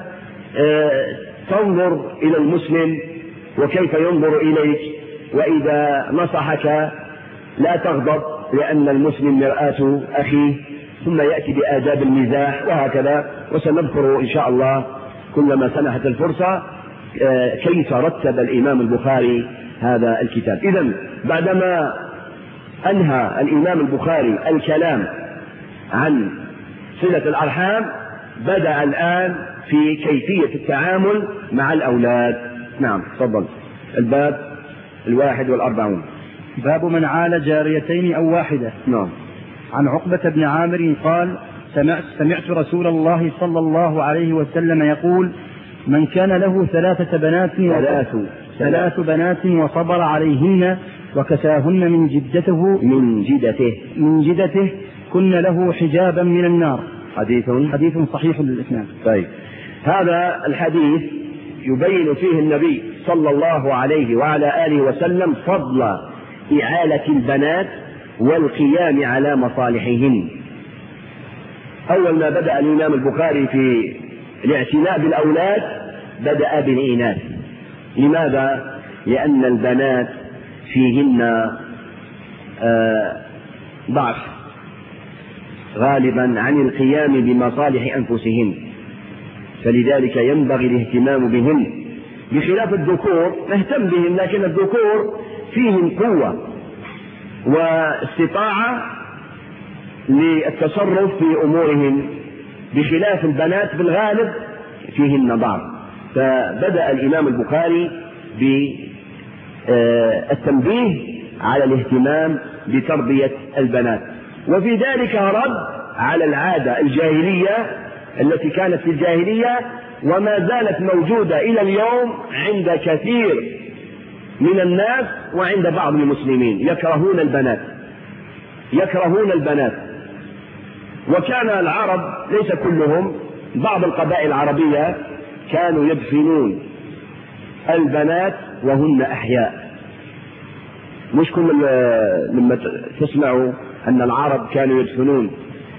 تنظر إلى المسلم وكيف ينظر إليك، وإذا نصحك لا تغضب لأن المسلم مرآة أخيه، ثم يأتي بآداب المزاح وهكذا. وسنذكر إن شاء الله كلما سنحت الفرصة كيف رتب الإمام البخاري هذا الكتاب. إذن بعدما أنهى الإمام البخاري الكلام عن صلة الأرحام بدأ الآن في كيفية التعامل مع الأولاد. نعم تفضل. الباب 41. باب من عال جاريتين أو واحدة. نعم. عن عقبة بن عامر قال سمعت رسول الله صلى الله عليه وسلم يقول من كان له ثلاث بنات وصبر عليهن وكساهن من جدته كن له حجابا من النار. حديث صحيح للإسناد. طيب، هذا الحديث يبين فيه النبي صلى الله عليه وعلى آله وسلم فضل إعالة البنات والقيام على مصالحهن. أول ما بدأ الإمام البخاري في الاعتناء بالأولاد بدأ بالإناث. لماذا؟ لأن البنات فيهن ضعف غالبا عن القيام بمصالح أنفسهن، فلذلك ينبغي الاهتمام بهن، بخلاف الذكور نهتم بهم، لكن الذكور فيهم قوة واستطاعة للتصرف في أمورهم، بخلاف البنات بالغالب فيهن ضعف. فبدأ الإمام البخاري بالتنبيه على الاهتمام بتربية البنات، وفي ذلك رد على العادة الجاهلية التي كانت في الجاهلية وما زالت موجودة إلى اليوم عند كثير من الناس وعند بعض المسلمين، يكرهون البنات. وكان العرب ليس كلهم، بعض القبائل العربية كانوا يدفنون البنات وهن أحياء. مش كل لما تسمعوا أن العرب كانوا يدفنون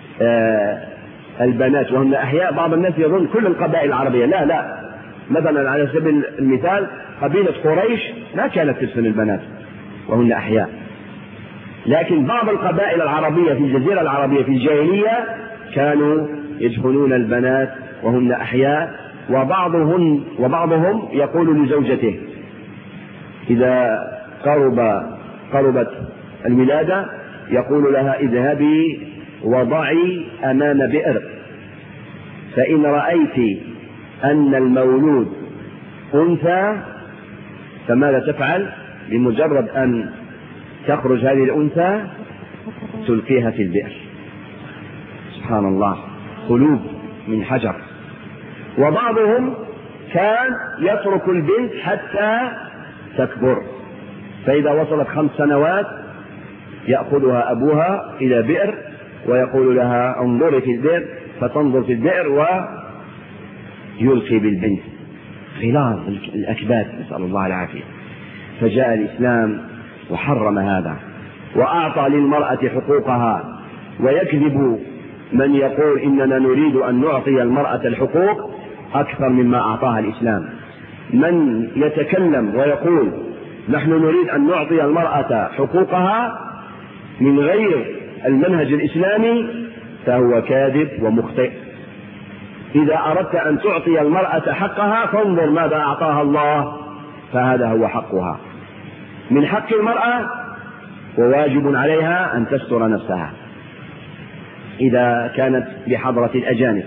البنات وهن أحياء، بعض الناس يظن كل القبائل العربية. لا، مثلا على سبيل المثال قبيلة قريش ما كانت تدفن البنات وهن أحياء، لكن بعض القبائل العربية في الجزيرة العربية في الجاهلية كانوا يدفنون البنات وهن أحياء، وبعضهم يقول لزوجته إذا قربت الولادة يقول لها اذهبي وضعي أمام بئر، فإن رأيت أن المولود أنثى فماذا تفعل؟ بمجرد أن تخرج هذه الأنثى تلقيها في البئر. سبحان الله، قلوب من حجر. وبعضهم كان يترك البنت حتى تكبر، فإذا وصلت 5 سنوات يأخذها أبوها إلى بئر ويقول لها انظري في البئر، فتنظر في البئر ويلقي بالبنت. غلاظ الأكباد، نسأل الله العافية. فجاء الإسلام وحرم هذا وأعطى للمرأة حقوقها. ويكذب من يقول إننا نريد أن نعطي المرأة الحقوق أكثر مما أعطاها الإسلام. من يتكلم ويقول نحن نريد أن نعطي المرأة حقوقها من غير المنهج الإسلامي فهو كاذب ومخطئ. إذا أردت أن تعطي المرأة حقها فانظر ماذا أعطاها الله، فهذا هو حقها. من حق المرأة وواجب عليها أن تستر نفسها إذا كانت بحضرة الأجانب.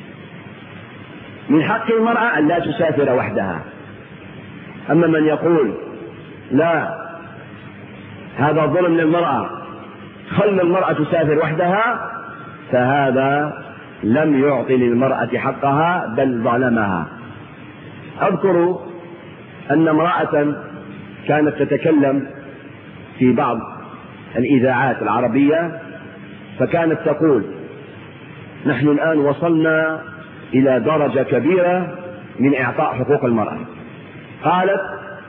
من حق المرأة أن لا تسافر وحدها. أما من يقول لا هذا ظلم للمرأة، خل المرأة تسافر وحدها، فهذا لم يعطي للمرأة حقها بل ظلمها. أذكر أن امرأة كانت تتكلم في بعض الإذاعات العربية، فكانت تقول: نحن الآن وصلنا إلى درجة كبيرة من إعطاء حقوق المرأة. قالت: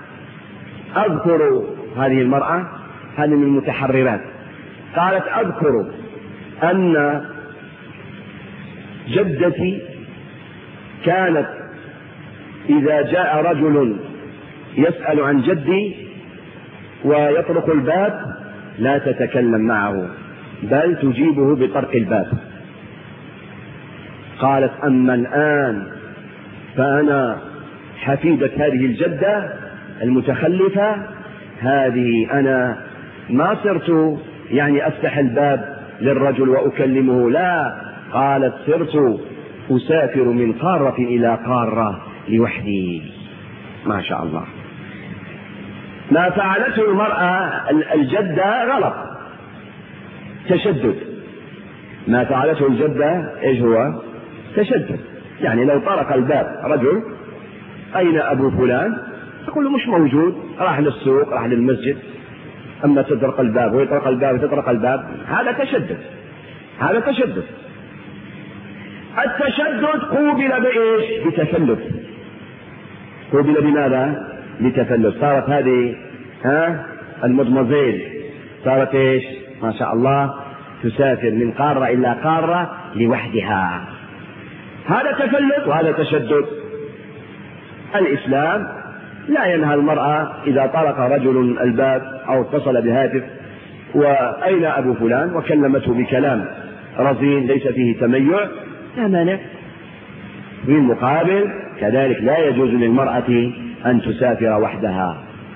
أذكر هذه المرأة، هذه من المتحررات، قالت: أذكر أن جدتي كانت إذا جاء رجل يسأل عن جدي ويطرق الباب لا تتكلم معه، بل تجيبه بطرق الباب. قالت: أما الآن فأنا حفيدة هذه الجدة المتخلفة هذه، أنا ما صرت يعني أفتح الباب للرجل وأكلمه، لا، قالت: صرت أسافر من قارة إلى قارة لوحدي. ما شاء الله. ما فعلته المرأة الجدة غلط، تشدد. ما فعلته الجدة إيش هو؟ تشدد. يعني لو طرق الباب رجل: أين أبو فلان؟ تقول له: مش موجود، راح للسوق، راح للمسجد. أما تطرق الباب ويطرق الباب وتطرق الباب، هذا تشدد، هذا تشدد. التشدد قوبل بإيش؟ بتفلت. قوبل بماذا؟ بتفلت. صارت هذه المدمزيل صارت إيش؟ ما شاء الله تسافر من قارة إلى قارة لوحدها. هذا تفلت وهذا تشدد. الإسلام لا ينهى المرأة إذا طرق رجل الباب أو اتصل بهاتف: وأين أبو فلان؟ وكلمته بكلام رزين ليس فيه تميع، لا مانع. في المقابل كذلك لا يجوز للمرأة أن تسافر وحدها.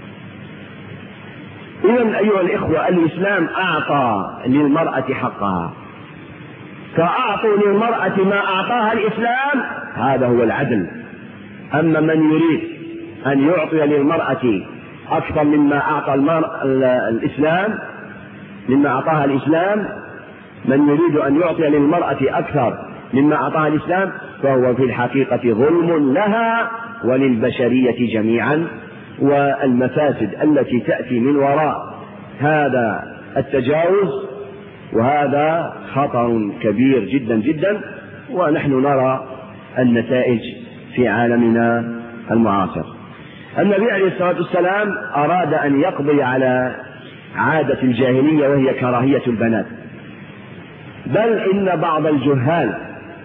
إذن أيها الإخوة، الإسلام أعطى للمرأة حقها، فأعطوا للمرأة ما أعطاها الإسلام، هذا هو العدل. أما من يريد أن يعطي للمرأة أكثر مما أعطى الإسلام، مما أعطاها الإسلام، من يريد أن يعطي للمرأة أكثر مما أعطاها الإسلام فهو في الحقيقة ظلم لها وللبشرية جميعا. والمفاسد التي تأتي من وراء هذا التجاوز، وهذا خطر كبير جدا جدا، ونحن نرى النتائج في عالمنا المعاصر. النبي عليه الصلاة والسلام أراد أن يقضي على عادة الجاهلية وهي كراهية البنات، بل إن بعض الجهال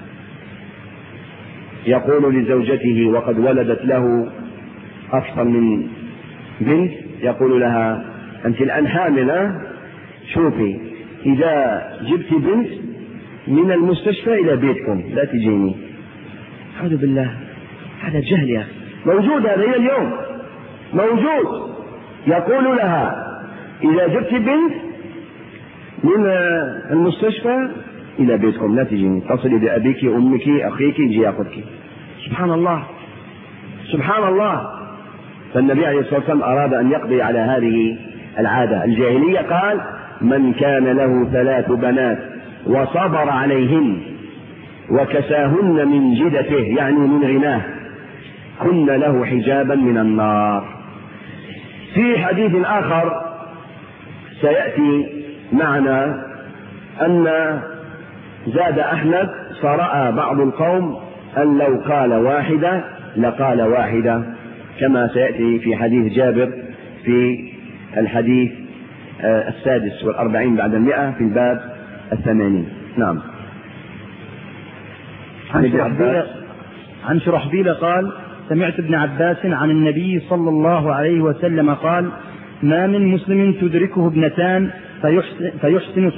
يقول لزوجته وقد ولدت له أكثر من بنت، يقول لها: أنت الآن حاملة، شوفي إذا جبت بنت من المستشفى إلى بيتكم لا تجيني. أعوذ بالله، هذا جهل يا أخي. موجود هذا إلى اليوم، موجود. يقول لها: إذا جبت بنت من المستشفى إلى بيتكم لا تجيني، تصلي بأبيك أمك أخيك يجي يأخذك. سبحان الله، سبحان الله. فالنبي عليه الصلاة والسلام أراد أن يقضي على هذه العادة الجاهلية. قال: من كان له 3 بنات وصبر عليهن وكساهن من جدته، يعني من غناه، كن له حجابا من النار. في حديث آخر سيأتي معنا أن زاد أحمد: فرأى بعض القوم أن لو قال واحدة لقال واحدة، كما سيأتي في حديث جابر في الحديث 46 بعد 100 في الباب 80. نعم. عن شرحبيل قال: سمعت ابن عباس عن النبي صلى الله عليه وسلم قال: ما من مسلم تدركه ابنتان فيحسن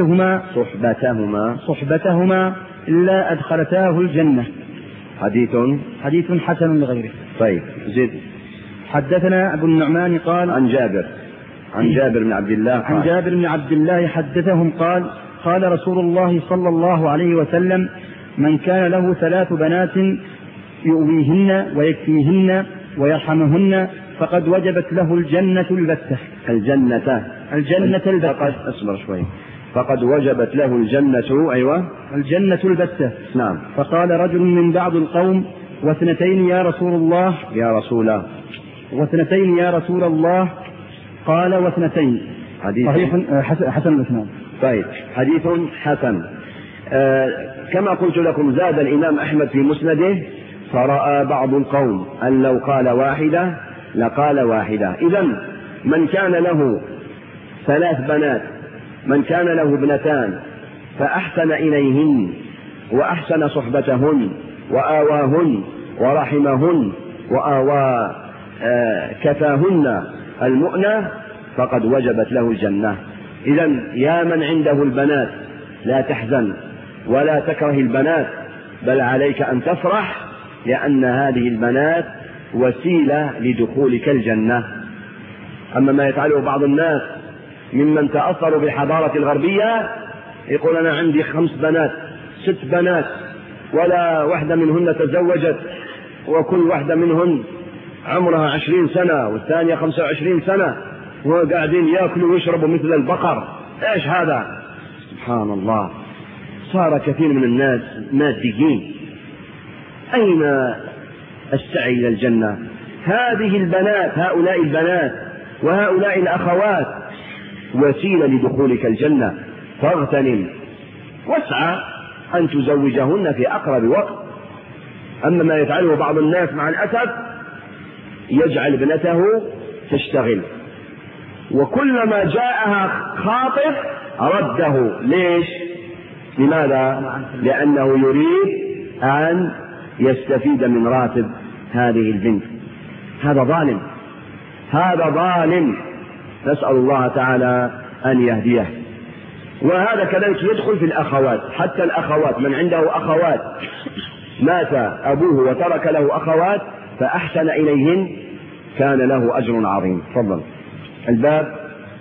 صحبتهما إلا أدخلتاه الجنة. حديث حسن لغيره. طيب زيد. حدثنا أبو النعمان قال: عن جابر بن عبد الله حدثهم قال: قال رسول الله صلى الله عليه وسلم: من كان له 3 بنات يؤويهن ويكفيهن ويرحمهن فقد وجبت له الجنة البتة. الجنة البتة. أصبر شوي. فقد وجبت له الجنة. أيوة، الجنة البتة. نعم. فقال رجل من بعض القوم: واثنتين يا رسول الله. واثنتين يا رسول الله. قال: واثنتين. حديث صحيح حسن الإسناد. طيب، حديث حسن. كما قلت لكم زاد الإمام أحمد في مسنده فرأى بعض القوم أن لو قال واحدة لقال واحدة. إذن من كان له 3 بنات، من كان له ابنتان فأحسن إليهن وأحسن صحبتهن وآواهن ورحمهن وآوى كفاهن المؤنة فقد وجبت له الجنة. إذن يا من عنده البنات لا تحزن ولا تكره البنات، بل عليك أن تفرح، لأن هذه البنات وسيلة لدخولك الجنة. أما ما يفعله بعض الناس ممن تأثروا بالحضارة الغربية، يقول أنا عندي 5 بنات 6 بنات ولا واحدة منهن تزوجت، وكل واحدة منهن عمرها 20 سنة والثانية 25 سنة، وقاعدين يأكلوا ويشربوا مثل البقر. إيش هذا؟ سبحان الله، صار كثير من الناس ماديين. أين السعي إلى الجنة؟ هذه البنات، هؤلاء البنات وهؤلاء الأخوات وسيلة لدخولك الجنة، فاغتنم واسعى أن تزوجهن في أقرب وقت. أما ما يفعله بعض الناس مع الأسف، يجعل ابنته تشتغل، وكلما جاءها خاطب رده. ليش؟ لماذا؟ لأنه يريد أن يستفيد من راتب هذه البنت. هذا ظالم، هذا ظالم، نسأل الله تعالى أن يهديه. وهذا كذلك يدخل في الأخوات، حتى الأخوات، من عنده أخوات مات أبوه وترك له أخوات فأحسن إليهن كان له أجر عظيم. تفضل. الباب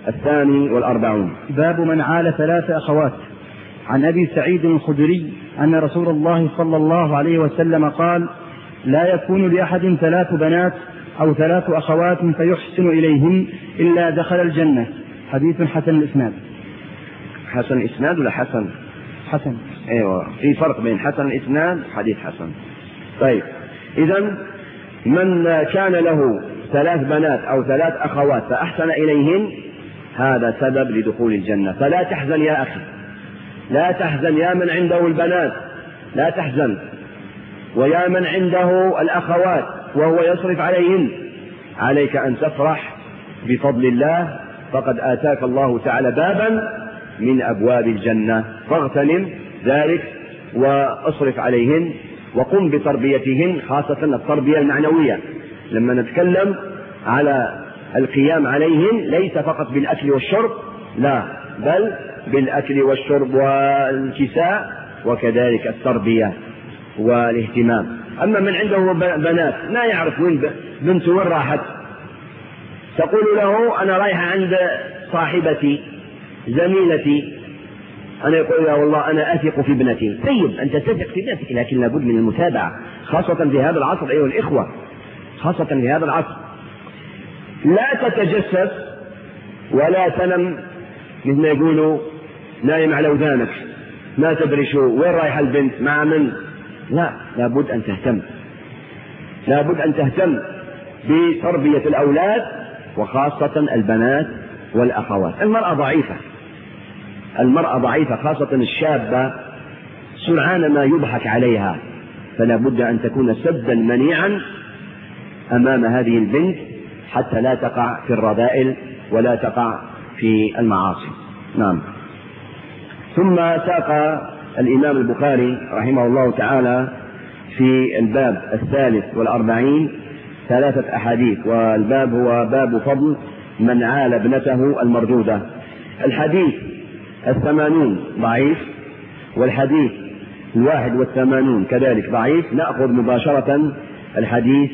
42. باب من عال 3 أخوات. عن أبي سعيد الخدري أن رسول الله صلى الله عليه وسلم قال: لا يكون لأحد 3 بنات أو 3 أخوات فيحسن إليهن إلا دخل الجنة. حديث حسن الإسناد. حسن الإسناد ولا حسن؟ حسن. أيوة، في فرق بين حسن الإسناد وحديث حسن. طيب، إذن من كان له 3 بنات أو 3 أخوات فأحسن إليهن هذا سبب لدخول الجنة. فلا تحزن يا أخي، لا تحزن يا من عنده البنات، لا تحزن، ويا من عنده الأخوات وهو يصرف عليهن، عليك أن تفرح بفضل الله، فقد آتاك الله تعالى بابا من أبواب الجنة، فاغتنم ذلك واصرف عليهن وقم بتربيتهن، خاصة التربية المعنوية. لما نتكلم على القيام عليهن ليس فقط بالأكل والشرب، لا، بل بالأكل والشرب والكساء وكذلك التربية والاهتمام. أما من عنده بنات ما يعرف وين بنته وين راحت، تقول له أنا رايحة عند صاحبتي زميلتي، أنا يقول له والله أنا أثق في ابنتي. طيب، أنت تثق في ابنتك، لكن لابد من المتابعة، خاصة في هذا العصر أيها الإخوة، خاصة في هذا العصر. لا تتجسس ولا تنم مثل ما يقولوا نايم على ودانك، ما تدري شو وين رايح البنت مع من. لا، لابد أن تهتم، لابد أن تهتم بتربية الأولاد وخاصة البنات والأخوات. المرأة ضعيفة، المرأة ضعيفة، خاصة الشابة سرعان ما يضحك عليها، فلا بد أن تكون سدا منيعا أمام هذه البنت حتى لا تقع في الرذائل ولا تقع في المعاصي. نعم. ثم ساق الإمام البخاري رحمه الله تعالى في الباب 43 3 أحاديث، والباب هو باب فضل من عال ابنته المردودة. الحديث 80 ضعيف، والحديث 81 كذلك ضعيف. نأخذ مباشرة الحديث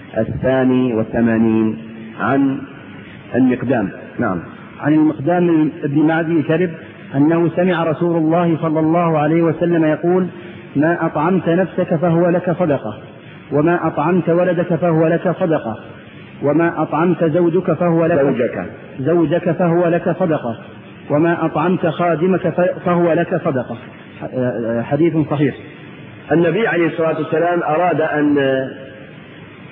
82 عن المقدام. نعم. عن المقدام ابن معدي كرب أنه سمع رسول الله صلى الله عليه وسلم يقول: ما أطعمت نفسك فهو لك صدقة، وما أطعمت ولدك فهو لك صدقة، وما أطعمت زوجك فهو لك صدقة، وما أطعمت خادمك فهو لك صدقة. حديث صحيح. النبي عليه الصلاة والسلام أراد أن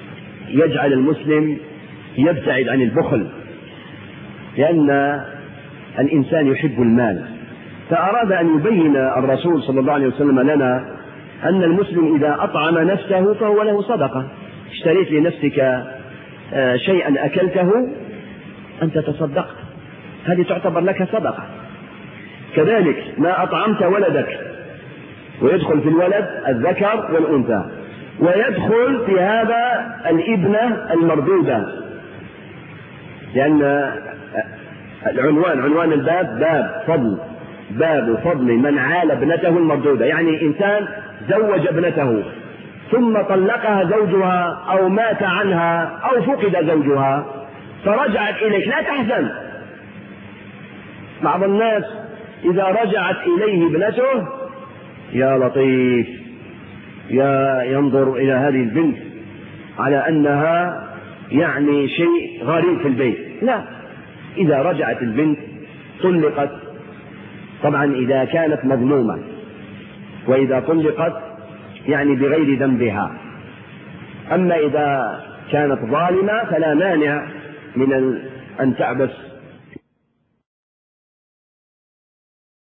يجعل المسلم يبتعد عن البخل، لأن الإنسان يحب المال، فأراد أن يبين الرسول صلى الله عليه وسلم لنا أن المسلم إذا أطعم نفسه فهو له صدقة. اشتريت لنفسك شيئا أكلته أنت تصدقت، هذه تعتبر لك صدقة. كذلك ما أطعمت ولدك، ويدخل في الولد الذكر والأنثى، ويدخل في هذا الابنة المردودة، لأن عنوان الباب باب فضل من عال ابنته المردودة، يعني إنسان زوج ابنته ثم طلقها زوجها أو مات عنها أو فقد زوجها فرجعت إليك، لا تحزن. بعض الناس إذا رجعت إليه ابنته يا لطيف ينظر إلى هذه البنت على أنها يعني شيء غريب في البيت. لا، إذا رجعت البنت طلقت، طبعا إذا كانت مظلومة، وإذا طلقت يعني بغير ذنبها. أما إذا كانت ظالمة فلا مانع من أن تعبس